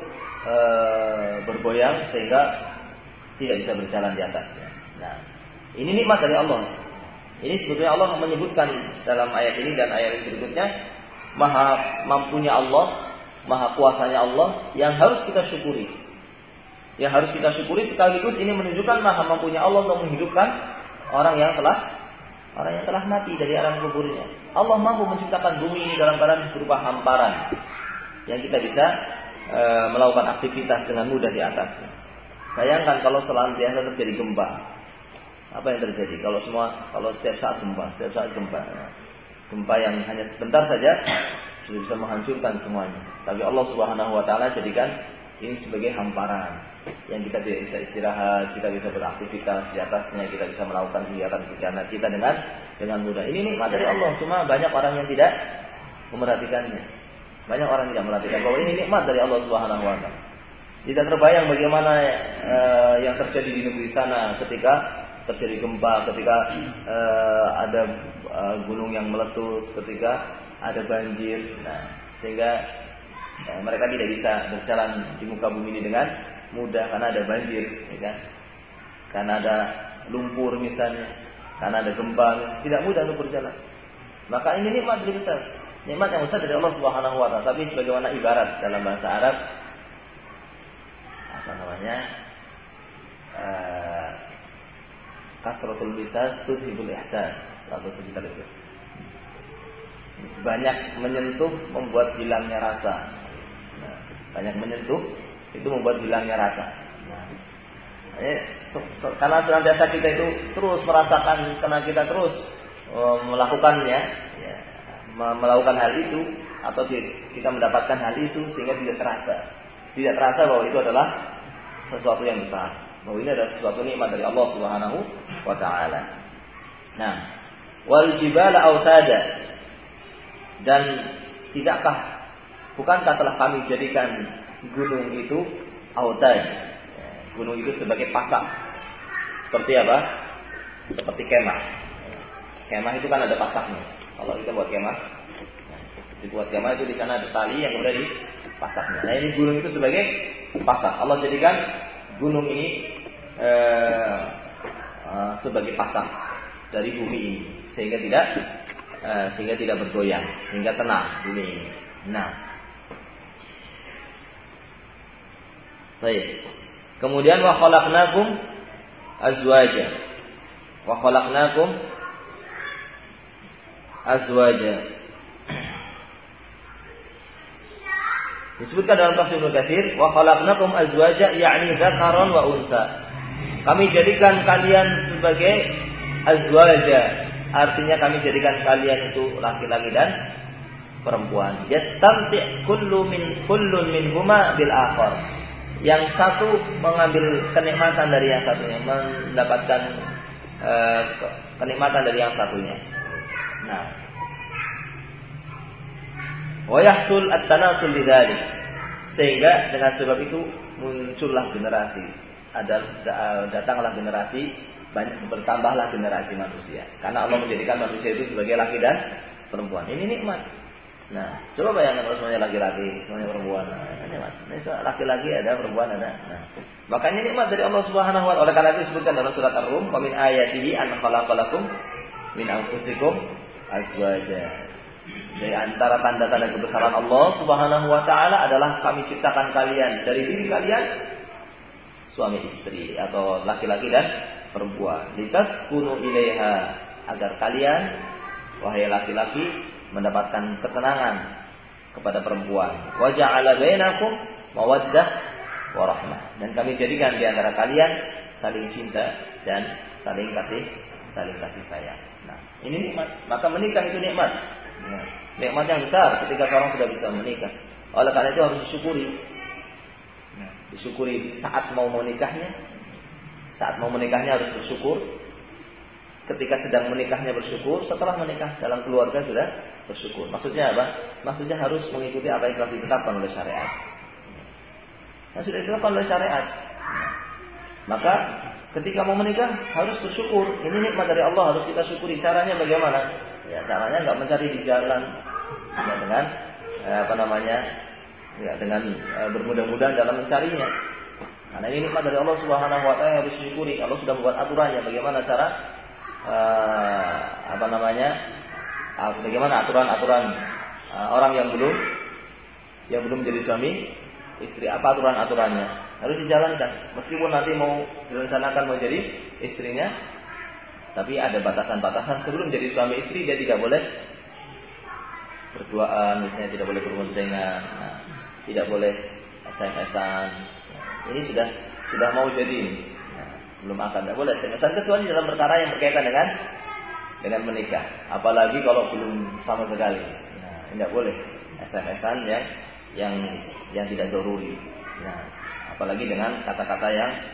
bergoyang sehingga tidak bisa berjalan di atasnya. Nah, ini nikmat dari Allah. Ini sebetulnya Allah menyebutkan dalam ayat ini dan ayat berikutnya, maha mampunya Allah, maha kuasanya Allah yang harus kita syukuri. Yang harus kita syukuri sekaligus ini menunjukkan maha mampunya Allah untuk menghidupkan orang yang telah mati dari alam kuburnya. Allah mampu menciptakan bumi ini dalam keadaan berupa hamparan yang kita bisa melakukan aktivitas dengan mudah di atasnya. Bayangkan kalau senantiasa terjadi gempa, apa yang terjadi? Kalau setiap saat gempa, gempa yang hanya sebentar saja sudah bisa menghancurkan semuanya. Tapi Allah Subhanahu Wa Taala jadikan ini sebagai hamparan yang kita tidak bisa istirahat, kita bisa beraktivitas di atasnya, kita bisa melakukan kegiatan kita dengan mudah. Ini nikmat dari Allah, cuma banyak orang yang tidak memperhatikannya. Banyak orang tidak memperhatikan bahwa ini nikmat dari Allah Subhanahu Wa Taala. Tidak terbayang bagaimana yang terjadi di negeri sana ketika terjadi gempa, ketika ada gunung yang meletus, ketika ada banjir. Nah, sehingga mereka tidak bisa berjalan di muka bumi ini dengan mudah karena ada banjir, ya kan? Karena ada lumpur misalnya, karena ada gempa, tidak mudah untuk berjalan. Maka ini nikmat yang besar, nikmat yang besar dari Allah Subhanahu Wa Taala. Tapi sebagaimana ibarat dalam bahasa Arab, kasratul lisas tudhibul ihsas, atau sekitar itu. Banyak menyentuh membuat hilangnya rasa. Nah, banyak menyentuh itu membuat hilangnya rasa. Nah, karena senantiasa kita itu terus merasakan, karena kita terus melakukannya, ya, melakukan hal itu, atau kita mendapatkan hal itu sehingga tidak terasa bahwa itu adalah sesuatu yang besar, bahwa ini adalah sesuatu nikmat dari Allah Subhanahu Wa Taala. Nah, wal jibala autada, dan bukankah telah kami jadikan gunung itu autad, gunung itu sebagai pasak. Seperti apa? Seperti kemah. Kemah itu kan ada pasaknya. Kalau kita buat kemah, itu di sana ada tali yang kemudian dipasaknya. Nah, ini gunung itu sebagai pasak. Allah jadikan gunung ini sebagai pasak dari bumi ini, sehingga tidak bergoyang, sehingga tenang bumi ini. Nah, baik. Kemudian wa khalaqnakum azwaja. Disebutkan dalam tafsir Ibnu Katsir, wa khalaqnakum azwaja yakni dzakaran wa unsa. Kami jadikan kalian sebagai azwaja, artinya kami jadikan kalian itu laki-laki dan perempuan. Yastamti' kullun minhuma bil akhar. Yang satu mengambil kenikmatan dari yang satunya, mendapatkan kenikmatan dari yang satunya. Nah, wa yahsul at-tanasul bidzalik, sehingga dengan sebab itu muncullah generasi, datanglah generasi, bertambahlah generasi manusia, karena Allah menjadikan manusia itu sebagai laki dan perempuan. Ini nikmat. Nah, coba bayangkan kalau semuanya laki-laki, semuanya perempuan. Nah, nikmat. Ini laki-laki ada, perempuan ada. Nah, makanya nikmat dari Allah Subhanahu Wa Taala. Oleh karena itu disebutkan dalam surat Ar-Rum, "Wa min ayatihi an khalaqalakum min anfusikum azwaja." Dari antara tanda-tanda kebesaran Allah Subhanahu Wa Taala adalah kami ciptakan kalian dari diri kalian suami istri atau laki-laki dan perempuan. Litaskunu ilaiha, agar kalian wahai laki-laki mendapatkan ketenangan kepada perempuan. Wa ja'ala bainakum mawaddah wa rahmah. Dan kami jadikan di antara kalian saling cinta dan saling kasih sayang. Nah, ini nikmat. Maka menikah itu nikmat. Nah, nikmat yang besar ketika seorang sudah bisa menikah. Oleh karena itu harus disyukuri. Disyukuri saat mau menikahnya. Saat mau menikahnya harus bersyukur. Ketika sedang menikahnya bersyukur. Setelah menikah dalam keluarga sudah bersyukur. Maksudnya apa? Maksudnya harus mengikuti apa yang telah ditetapkan oleh syariat. Yang sudah ditetapkan oleh syariat. Maka ketika mau menikah harus bersyukur. Ini nikmat dari Allah, harus kita syukuri. Caranya bagaimana? Ya, caranya nggak mencari di jalan ya, dengan dengan bermudah-mudahan dalam mencarinya. Karena ini nikmat dari Allah Subhanahu wa taala, harus disyukuri. Allah sudah membuat aturannya bagaimana cara bagaimana aturan-aturan orang yang belum menjadi suami istri, apa aturan-aturannya harus dijalankan. Meskipun nanti mau direncanakan mau jadi istrinya, tapi ada batasan-batasan. Sebelum jadi suami istri dia tidak boleh berduaan, misalnya tidak boleh berboncengan, tidak boleh SMS-an. Ini sudah mau jadi, belum akan, tidak boleh SMS-an kecuali dalam perkara yang berkaitan dengan menikah. Apalagi kalau belum sama sekali, tidak boleh SMS-an yang tidak doruri. Apalagi dengan kata-kata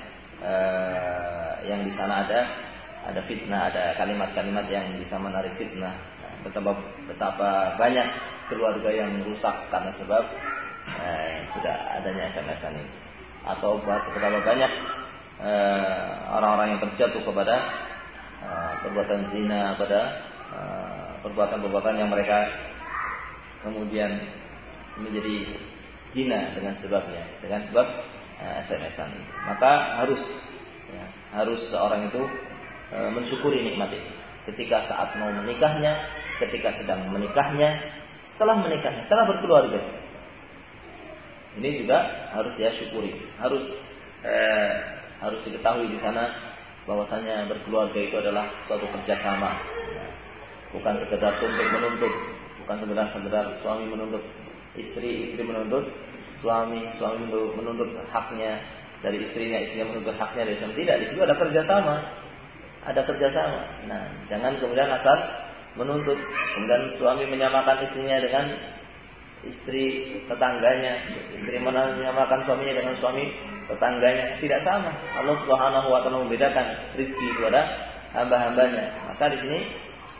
yang di sana ada fitnah, ada kalimat-kalimat yang bisa menarik fitnah. Betapa banyak keluarga yang rusak karena sebab sudah adanya SMS-an ini. Atau betapa banyak orang-orang yang terjatuh kepada perbuatan zina, pada perbuatan-perbuatan yang mereka kemudian menjadi zina dengan sebab SMS-an ini. Maka harus seorang itu mensyukuri nikmat ini. Ketika saat mau menikahnya, ketika sedang menikahnya, setelah menikahnya, setelah berkeluarga. Ini juga harus dia syukuri. Harus diketahui di sana bahwasanya berkeluarga itu adalah suatu kerjasama. Bukan sekedar tuntut-menuntut, bukan sekedar suami menuntut istri, istri menuntut suami menuntut haknya dari istrinya, istrinya menuntut haknya dari suami. Tidak, di situ ada kerjasama. Ada kerjasama. Nah, jangan kemudian asal menuntut, kemudian suami menyamakan istrinya dengan istri tetangganya, istri menyamakan suaminya dengan suami tetangganya. Tidak sama. Allah Subhanahu wa taala membedakan rezeki kepada hamba-hambanya. Maka di sini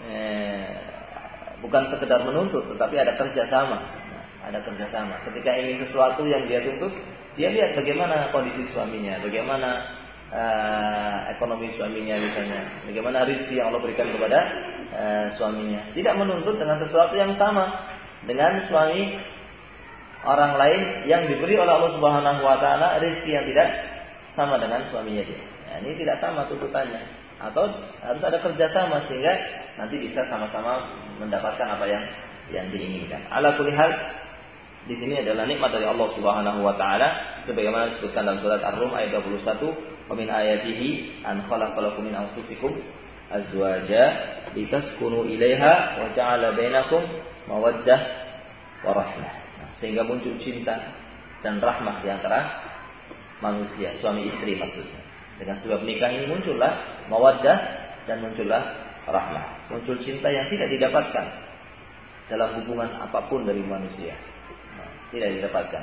bukan sekedar menuntut, tetapi ada kerjasama. Ada kerjasama. Ketika ingin sesuatu yang dia tuntut, dia lihat bagaimana kondisi suaminya, bagaimana ekonomi suaminya misalnya, bagaimana rezeki yang Allah berikan kepada suaminya. Tidak menuntut dengan sesuatu yang sama dengan suami orang lain yang diberi oleh Allah Subhanahu wa taala rezeki yang tidak sama dengan suaminya dia. Nah, ini tidak sama tuntutannya. Atau harus ada kerjasama sehingga nanti bisa sama-sama mendapatkan apa yang diinginkan. Ala kulli hal, di sini adalah nikmat dari Allah Subhanahu wa taala sebagaimana disebutkan dalam surat Ar-Rum ayat 21, "Wa min ayatihi an khalaqalakum min anfusikum azwaja litaskunu ilaiha wa ja'ala bainakum mawaddah wa rahmah." Sehingga muncul cinta dan rahmah di antara manusia, suami istri maksudnya. Dengan sebab nikah ini muncullah mawaddah dan muncullah rahmah. Muncul cinta yang tidak didapatkan dalam hubungan apapun dari manusia. Tidak didapatkan.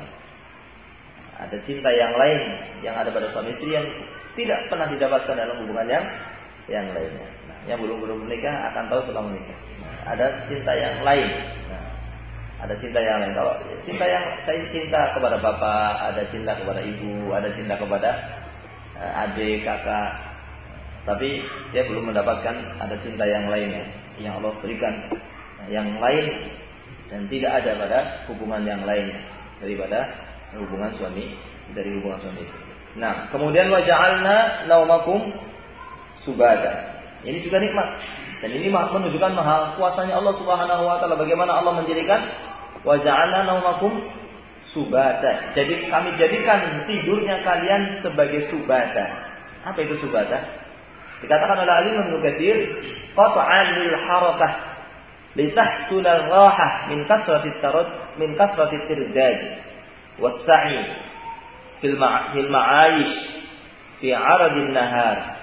Ada cinta yang lain yang ada pada suami istri yang tidak pernah didapatkan dalam hubungan yang lainnya. Nah, yang belum menikah akan tahu setelah menikah. Nah, ada cinta yang lain. Nah, ada cinta yang lain. Kalau cinta yang saya cinta kepada bapak, ada cinta kepada ibu, ada cinta kepada adik, kakak. Tapi dia belum mendapatkan ada cinta yang lainnya yang Allah berikan. Nah, yang lain dan tidak ada pada hubungan yang lainnya daripada hubungan suami istri. Nah, kemudian wa ja'alna naumakum subata. Ini juga nikmat. Dan ini menunjukkan maha kuasanya Allah Subhanahu wa taala, bagaimana Allah menjadikan wa ja'alna naumakum subata. Jadi kami jadikan tidurnya kalian sebagai subata. Apa itu subata? Dikatakan oleh Al-Imam Ibnu Katsir, qat'an lil harakah litahsul al-rahah min kathrati tirdad was-sa'i fil ma'aish fi 'aradin nahar.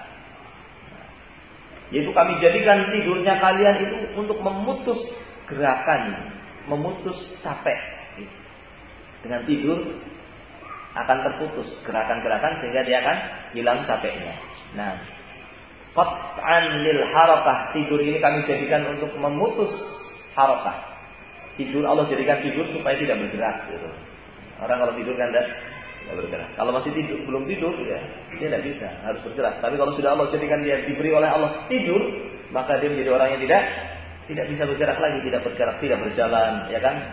Yaitu kami jadikan tidurnya kalian itu untuk memutus gerakan memutus capek. Dengan tidur akan terputus gerakan-gerakan sehingga dia akan hilang capeknya. Nah, qat'an lil harakah, tidur ini kami jadikan untuk memutus harakah. Tidur Allah jadikan tidur supaya tidak bergerak gitu. Orang kalau tidur kan tidak bergerak. Kalau masih tidur, belum tidur ya dia tidak bisa, harus bergerak. Tapi kalau sudah Allah jadikan dia diberi oleh Allah tidur, maka dia menjadi orang yang tidak bisa bergerak lagi, tidak bergerak, tidak berjalan, ya kan?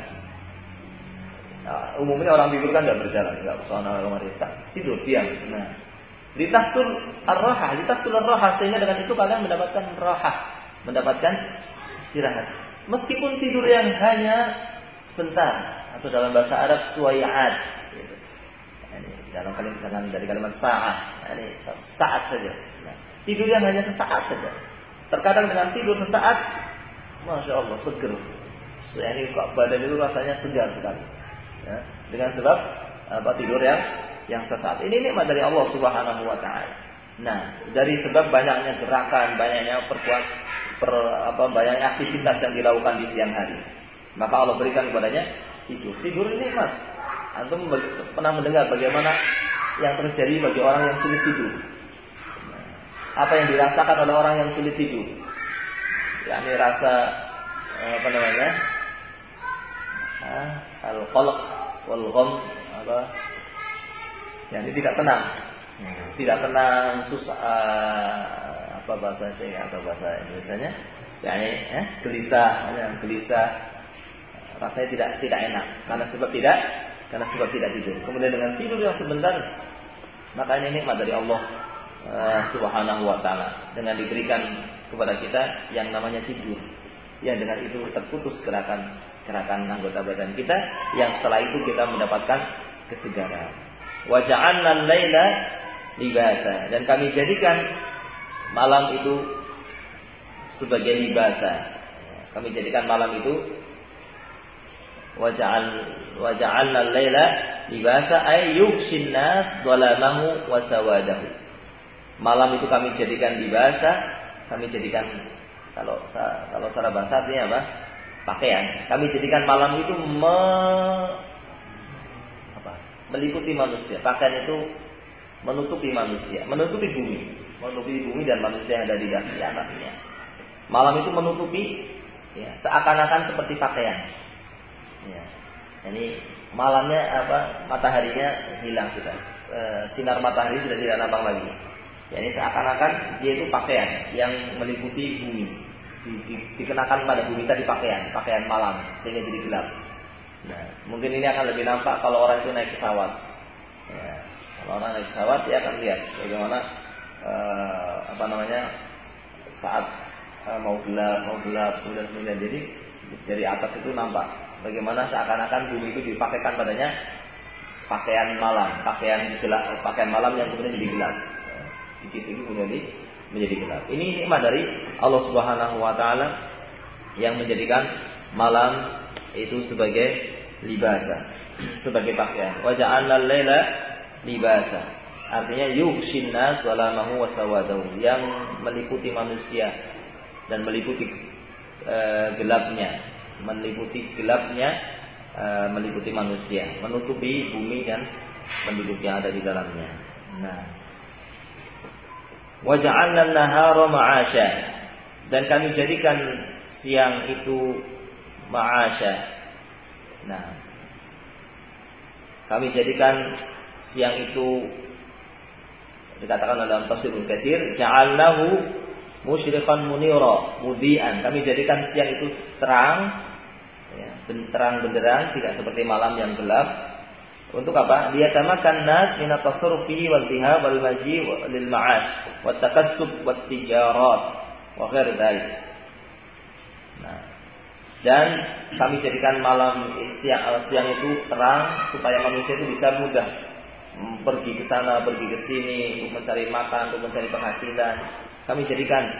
Nah, umumnya orang tidur kan tidak berjalan, tidak usah pemerintah, tidur diam. Nah, litahsul ar-rahah, sehingga dengan itu kalian mendapatkan rahah, mendapatkan istirahat. Meskipun tidur yang hanya sebentar, atau dalam bahasa Arab suwai'at, gitu. Ini dalam dari kalimat sa'ah, ini saat saja. Nah, tidur yang hanya sesaat saja. Terkadang dengan tidur sesaat, masya Allah seger. Ini kok badan itu rasanya segar sekali. Ya, dengan sebab tidur yang sesaat. Ini nikmat dari Allah Subhanahu wa taala. Nah, dari sebab banyaknya gerakan, banyaknya banyaknya aktivitas yang dilakukan di siang hari, maka Allah berikan kepadanya tidur. Tidur ini nikmat. Antum pernah mendengar bagaimana yang terjadi bagi orang yang sulit tidur? Nah, apa yang dirasakan oleh orang yang sulit tidur? Yakni rasa al-qalq wal gham, ini tidak tenang. Tidak tenang, susah, bahasa Indonesianya? Gelisah, rasanya tidak enak karena sebab tidak tidur. Kemudian dengan tidur yang sebentar, maka ini nikmat dari Allah Subhanahu wa taala, dengan diberikan kepada kita yang namanya tidur. Ya, dengan itu terputus gerakan anggota badan kita, yang setelah itu kita mendapatkan kesegaran. Wa ja'alna al-laila libasa, dan kami jadikan malam itu sebagai libasa. Kami jadikan malam itu wa ja'alna al-laila libasa ay yughshin nas dhalamahu wa sawadahu. Malam itu kami jadikan libasa, kami jadikan kalau secara bahasa artinya apa? Pakaian. Kami jadikan malam itu meliputi manusia. Pakaian itu menutupi manusia, menutupi bumi dan manusia yang ada di atasnya. Malam itu menutupi, ya, seakan-akan seperti pakaian. Ya. Ini malamnya mataharinya hilang sudah, sinar matahari sudah tidak nampak lagi. Ya, ini seakan-akan dia itu pakaian yang meliputi bumi, dikenakan pada bumi tadi pakaian malam sehingga jadi gelap. Nah, mungkin ini akan lebih nampak kalau orang itu naik pesawat. Ya, kalau orang naik pesawat dia akan lihat bagaimana saat mau gelap kemudian jadi dari atas itu nampak bagaimana seakan-akan bumi itu dipakaikan padanya pakaian malam yang kemudian jadi gelap. Sedikit kemudian menjadi gelap. Ini nikmat dari Allah Subhanahu wa taala yang menjadikan malam itu sebagai libasa, sebagai pakaian. Wa ja'alna al-laila libasa. Artinya yughshin nas walamahu wa sawadahu, yang meliputi manusia dan meliputi gelapnya, meliputi manusia, menutupi bumi dan penduduk yang ada di dalamnya. Nah, wa ja'alna an-nahara ma'asha, dan kami jadikan siang itu ma'asha. Nah, kami jadikan siang itu, dikatakan dalam tafsir Ibnu Katsir, ja'alnahu musyriqan munira mudhi'an. Kami jadikan siang itu terang, ya, terang benderang, tidak seperti malam yang gelap. Untuk apa? Liyatamakan nas min at-tasarrufi wal dhihab wal maji lil ma'ash wat takassub wat tijarat wa ghair dzalik. Nah, dan kami jadikan malam siang itu terang supaya manusia itu bisa mudah pergi ke sana, pergi ke sini untuk mencari makan, untuk mencari penghasilan. Kami jadikan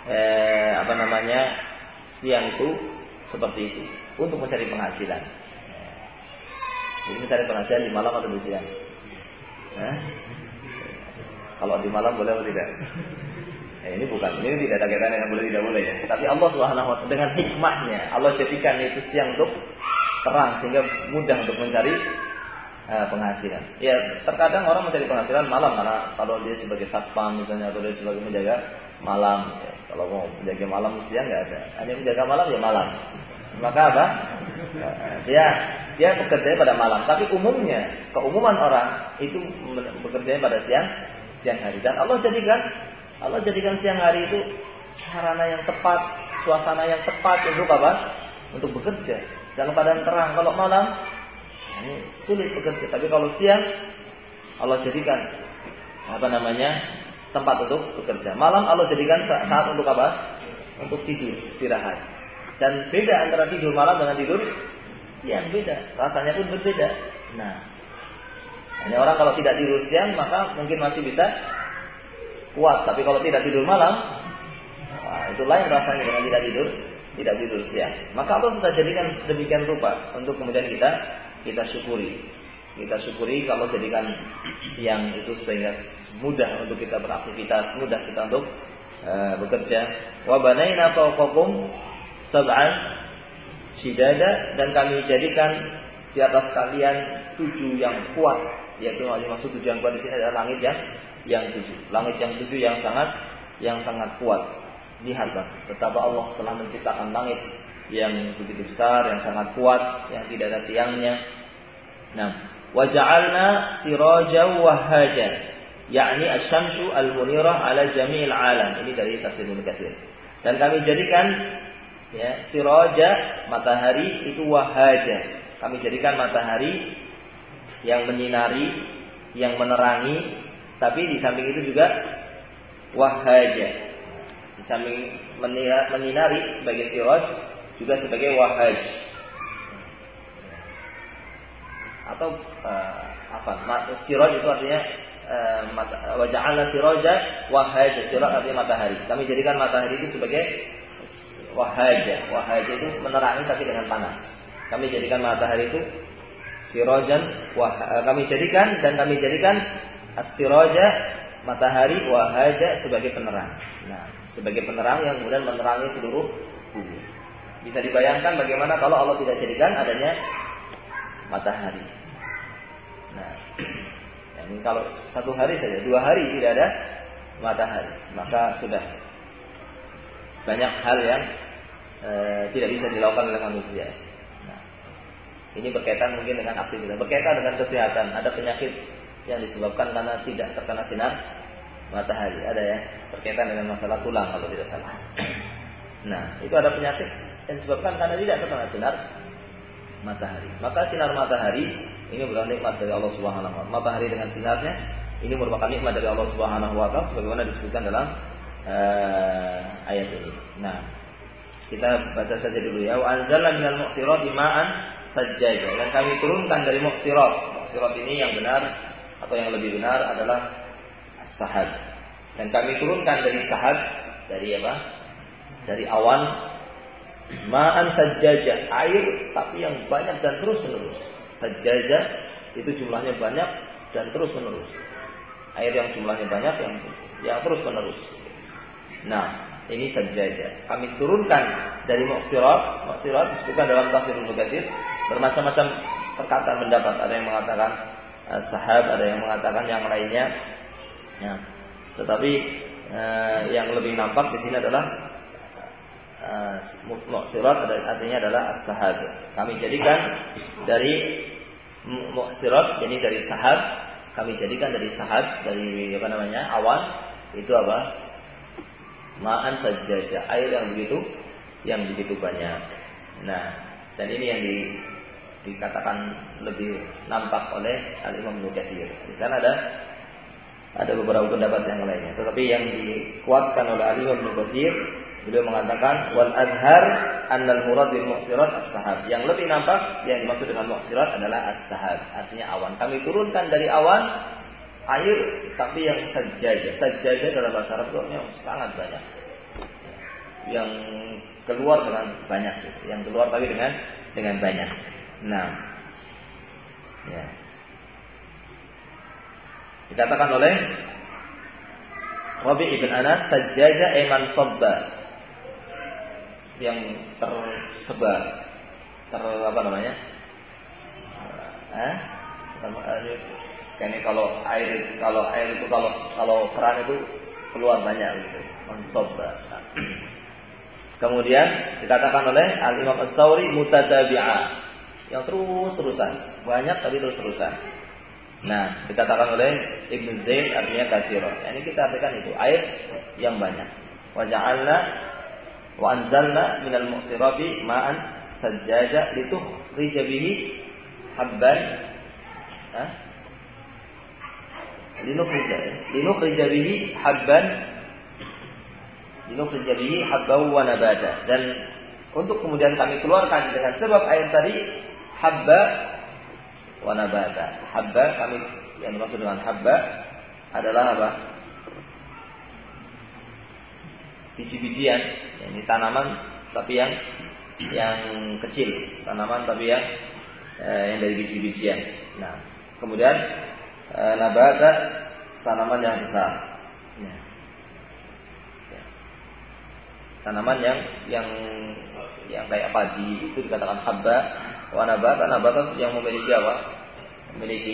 siang itu seperti itu untuk mencari penghasilan. Jadi mencari penghasilan di malam atau di siang? Kalau di malam boleh atau tidak? Ini tidak ada kaitan dengan boleh tidak boleh ya. Tapi Allah Subhanahu wa taala dengan hikmahnya Allah jadikan itu siang untuk terang sehingga mudah untuk mencari penghasilan. Ya, terkadang orang mencari penghasilan malam karena kalau dia sebagai satpam misalnya atau dia sebagai menjaga malam, ya, kalau mau menjaga malam siang nggak ada, hanya menjaga malam ya malam. Maka apa? Dia bekerja pada malam. Tapi keumuman orang itu bekerja pada siang hari. Dan Allah jadikan siang hari itu sarana yang tepat, suasana yang tepat untuk apa? Untuk bekerja. Dalam keadaan terang. Kalau malam ini sulit bekerja. Tapi kalau siang Allah jadikan tempat untuk bekerja. Malam Allah jadikan saat untuk apa? Untuk tidur, istirahat. Dan beda antara tidur malam dengan tidur siang, beda. Rasanya pun berbeda. Nah, ini orang kalau tidak tidur siang maka mungkin masih bisa kuat. Tapi kalau tidak tidur malam, itu lain rasanya dengan tidak tidur siang. Maka Allah sudah jadikan sedemikian rupa untuk kemudian kita syukuri. Kita syukuri kalau jadikan siang itu sehingga mudah untuk kita beraktivitas, mudah kita untuk bekerja. Wa banaina fawqakum sab'an shidada, dan kami jadikan di atas kalian 7 yang kuat. Yaitu maksud 7 yang kuat di sini adalah langit yang 7. Langit yang 7 yang sangat kuat. Lihatlah betapa Allah telah menciptakan langit yang begitu besar, yang sangat kuat, yang tidak ada tiangnya. Nah, wa ja'alna sirajan wahhaja, yakni asy-syamsu al-munirah ala jami'il alam. Ini dari tafsir Ibnu Katsir. Dan kami jadikan siraja, matahari itu wahhaja. Kami jadikan matahari yang menyinari, yang menerangi, tapi di samping itu juga wahhaja. Di samping menyinari sebagai siraj, juga sebagai wahhaj. Atau siraj itu artinya wa ja'alna siraja wahhaja. Siraj artinya matahari. Kami jadikan matahari itu sebagai wahhaja. Wahhaja itu menerangi tapi dengan panas. Kami jadikan matahari itu sirajan kami jadikan as-siraja, matahari, wahhaja sebagai penerang. Nah, sebagai penerang yang kemudian menerangi seluruh bumi. Bisa dibayangkan bagaimana kalau Allah tidak jadikan adanya matahari. Nah, ini kalau 1 hari saja, 2 hari tidak ada matahari, maka sudah banyak hal yang tidak bisa dilakukan oleh manusia. Nah, ini berkaitan mungkin dengan aktivitas, berkaitan dengan kesehatan. Ada penyakit yang disebabkan karena tidak terkena sinar matahari, ada ya, berkaitan dengan masalah tulang kalau tidak salah. Nah, itu ada penyakit yang disebabkan karena tidak terkena sinar matahari. Maka sinar matahari ini merupakan nikmat dari Allah Subhanahu wa taala. Matahari dengan sinarnya ini merupakan nikmat dari Allah Subhanahu wa taala sebagaimana disebutkan dalam ayat ini. Nah, kita baca saja dulu ya. Wa anzalna minal mu'sirati ma'an sajjaja. Dan kami turunkan dari mu'sirat. Mu'sirat ini yang benar atau yang lebih benar adalah sahab. Dan kami turunkan dari sahab, dari apa? Dari awan, ma'an sajjaja, air tapi yang banyak dan terus menerus. Sajjaja itu jumlahnya banyak dan terus menerus. Air yang jumlahnya banyak yang terus menerus. Nah, ini sajjaja. Kami turunkan dari mu'sirat. Mu'sirat disebutkan dalam tafsir Ibnu Katsir bermacam-macam perkataan pendapat. Ada yang mengatakan sahab, ada yang mengatakan yang lainnya. Ya. Tetapi yang lebih nampak di sini adalah mu'sirat artinya adalah as-sahab. Kami jadikan dari mu'sirat, jadi dari sahab, kami jadikan dari sahab, dari awan, itu apa? Ma'an sajjaja, air yang begitu banyak. Nah, dan ini yang dikatakan lebih nampak oleh Al-Imam Ibnu Katsir. Di sana ada beberapa pendapat yang lainnya, tetapi yang dikuatkan oleh Al-Imam Ibnu Katsir, beliau mengatakan wal azhar annal murad bil mu'sirat as-sahab. Yang lebih nampak yang dimaksud dengan mu'sirat adalah as-sahab, artinya awan. Kami turunkan dari awan air tapi yang sajjaja. Sajjaja dalam bahasa Arab itu yang sangat banyak. Yang keluar dengan banyak, yang keluar tapi dengan banyak. Nah, ya. Dikatakan oleh Rabi' ibn Anas, sajjaja eman sobba, yang tersebar, Kayaknya kalau air itu kalau keran itu keluar banyak gitu. Mensobba. Kemudian dikatakan oleh Al-Imam As-Sawri mutatabi'a, yang terus-terusan, banyak tapi terus-terusan. Nah, dikatakan oleh Ibnu Zaid artinya katsira. Ini kita artikan itu air yang banyak. Wa ja'alna wa anzalna minal mu'sirati ma'an sajjaja litukhrija bihi habban linukhrija bihi habban wa nabata, dan untuk kemudian kami keluarkan dengan sebab air tadi habba wa nabata. Habba, kami yang dimaksud dengan habba adalah apa? Biji-bijian, ini tanaman tapi yang kecil, tanaman tapi yang dari biji-bijian. Nah, kemudian nabata, tanaman yang besar. Ya. Tanaman yang kayak padi itu dikatakan habba. Wa nabata yang memiliki apa? Memiliki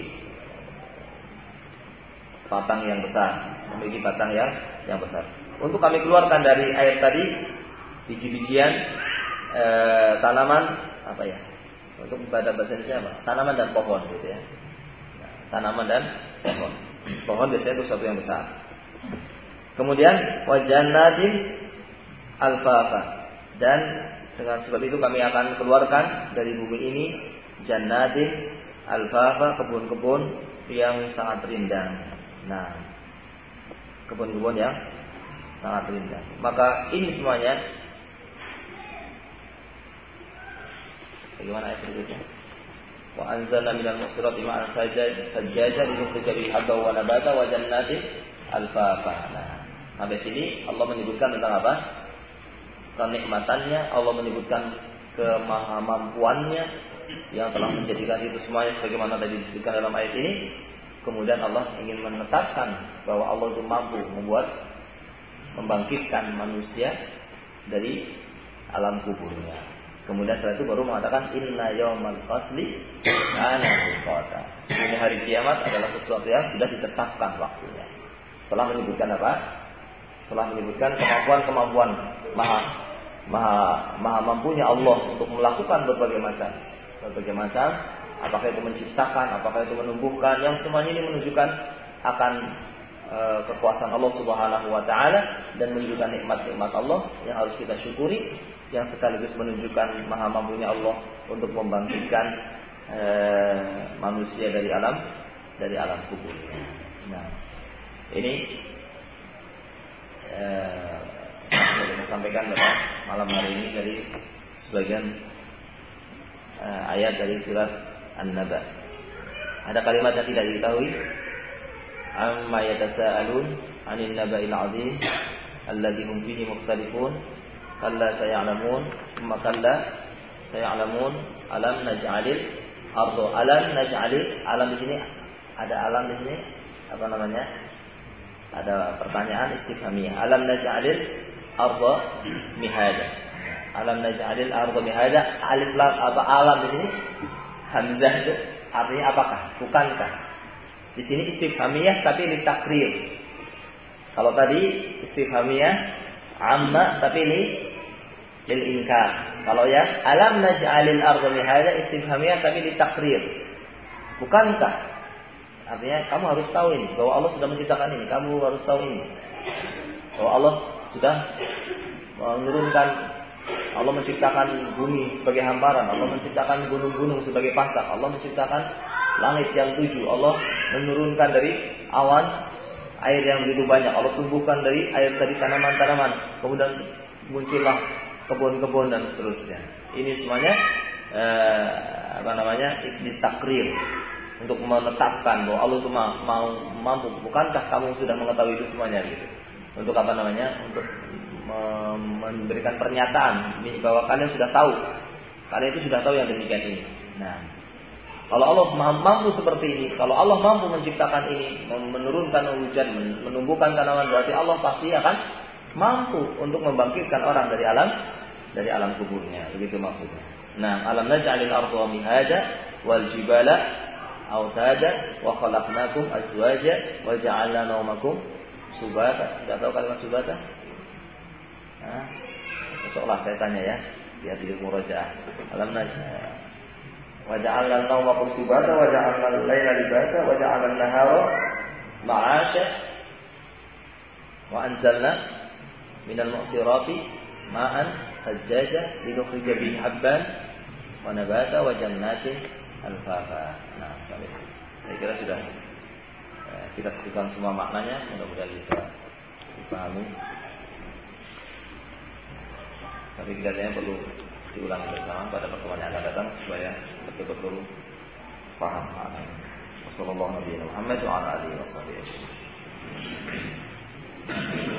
batang yang besar, yang besar. Untuk kami keluarkan dari air tadi biji-bijian, tanaman apa ya? Untuk bahasa Indonesia apa? Tanaman dan pohon gitu ya. Nah, tanaman dan pohon. Pohon biasanya itu sesuatu yang besar. Kemudian wa jannatin alfafa, dan dengan sebab itu kami akan keluarkan dari bumi ini jannatin alfafa, kebun-kebun yang sangat rindang. Nah, kebun-kebun yang sangat rindang. Maka ini semuanya, bagaimana ayat berikutnya? Wa anzalna minal mu'sirati ma'an sajjaja linukhrija bihi habban wa nabata wa jannatin alfafa. Nah, sampai sini Allah menyebutkan tentang apa? Kenikmatannya, Allah menyebutkan kemahamampuannya yang telah menjadikan itu semuanya sebagaimana tadi disebutkan dalam ayat ini. Kemudian Allah ingin menetapkan bahwa Allah itu mampu membangkitkan manusia dari alam kuburnya. Kemudian setelah itu baru mengatakan inna yaumal fasli kana miqata. Sesungguhnya hari kiamat adalah sesuatu yang sudah ditetapkan waktunya. Setelah menyebutkan apa? Setelah menyebutkan kemampuan maha mampunya Allah untuk melakukan berbagai macam, apakah itu menciptakan, apakah itu menumbuhkan, yang semuanya ini menunjukkan akan kekuasaan Allah Subhanahu wa taala dan menunjukkan nikmat-nikmat Allah yang harus kita syukuri, yang sekaligus menunjukkan maha mampunya Allah untuk membangkitkan manusia dari alam kubur. Nah, ini yang kita sampaikan pada malam hari ini dari sebagian ayat dari surat An-Naba. Ada kalimat yang tidak diketahui. Amma yatasaalun 'anil naba'il 'adzim alladzi hum fihi mukhtalifun. Kalla saya'lamun, thumma kalla saya'lamun. Alam naj'alil arda, alam di sini ada alam di sini apa namanya? Ada pertanyaan istifhamiyah. Alam naj'alil arda mihada. Alam naj'alil arda mihada. Alif lam apa alam di sini? Hamzah itu artinya apakah? Bukankah? Di sini istifhamiyah tapi litakrir. Kalau tadi istifhamiyah amma tapi lil inkar. Kalau yang alam naj'alil arda mihada istifhamiyah tapi litakrir. Bukankah? Artinya kamu harus tahu ini, bahwa Allah sudah menciptakan ini. Kamu harus tahu ini, bahwa Allah sudah menurunkan, Allah menciptakan bumi sebagai hamparan, Allah menciptakan gunung-gunung sebagai pasak, Allah menciptakan langit yang 7, Allah menurunkan dari awan air yang begitu banyak, Allah tumbuhkan dari air tadi tanaman-tanaman, kemudian muncullah kebun-kebun dan seterusnya. Ini semuanya takrir, untuk menetapkan bahwa Allah itu mampu. Bukankah kamu sudah mengetahui itu semuanya gitu? Untuk apa namanya? Untuk memberikan pernyataan bahwa kalian sudah tahu. Kalian itu sudah tahu yang demikian ini. Nah, kalau Allah mampu seperti ini, kalau Allah mampu menciptakan ini, menurunkan hujan, menumbuhkan tanaman, berarti Allah pasti akan mampu untuk membangkitkan orang dari alam kuburnya. Begitu maksudnya. Nah, alam naj'alil arda mihada, wal jibala autada wa khalaqnakum azwaja wa ja'alna naumakum subata. Tidak tahu kalimat subata? Seolah saya tanya ya, biar tidak murajaah. Alam naj'al wa ja'alna naumakum subata wa ja'alna al-laila libasa wa ja'alna an-nahara ma'asha wa anzalna minal mu'sirati ma'an sajjaja linukhrija bihi habban wa nabata wa jannatin alfafa. Nah, saya kira sudah kita sebutkan semua maknanya, mudah-mudahan bisa dipahami. Tapi kelihatannya perlu diulangi bersama pada pertemuan yang akan datang supaya betul-betul paham maknanya. Wassallallahu alaihi wa sallam wa ala alihi wa sahbihi.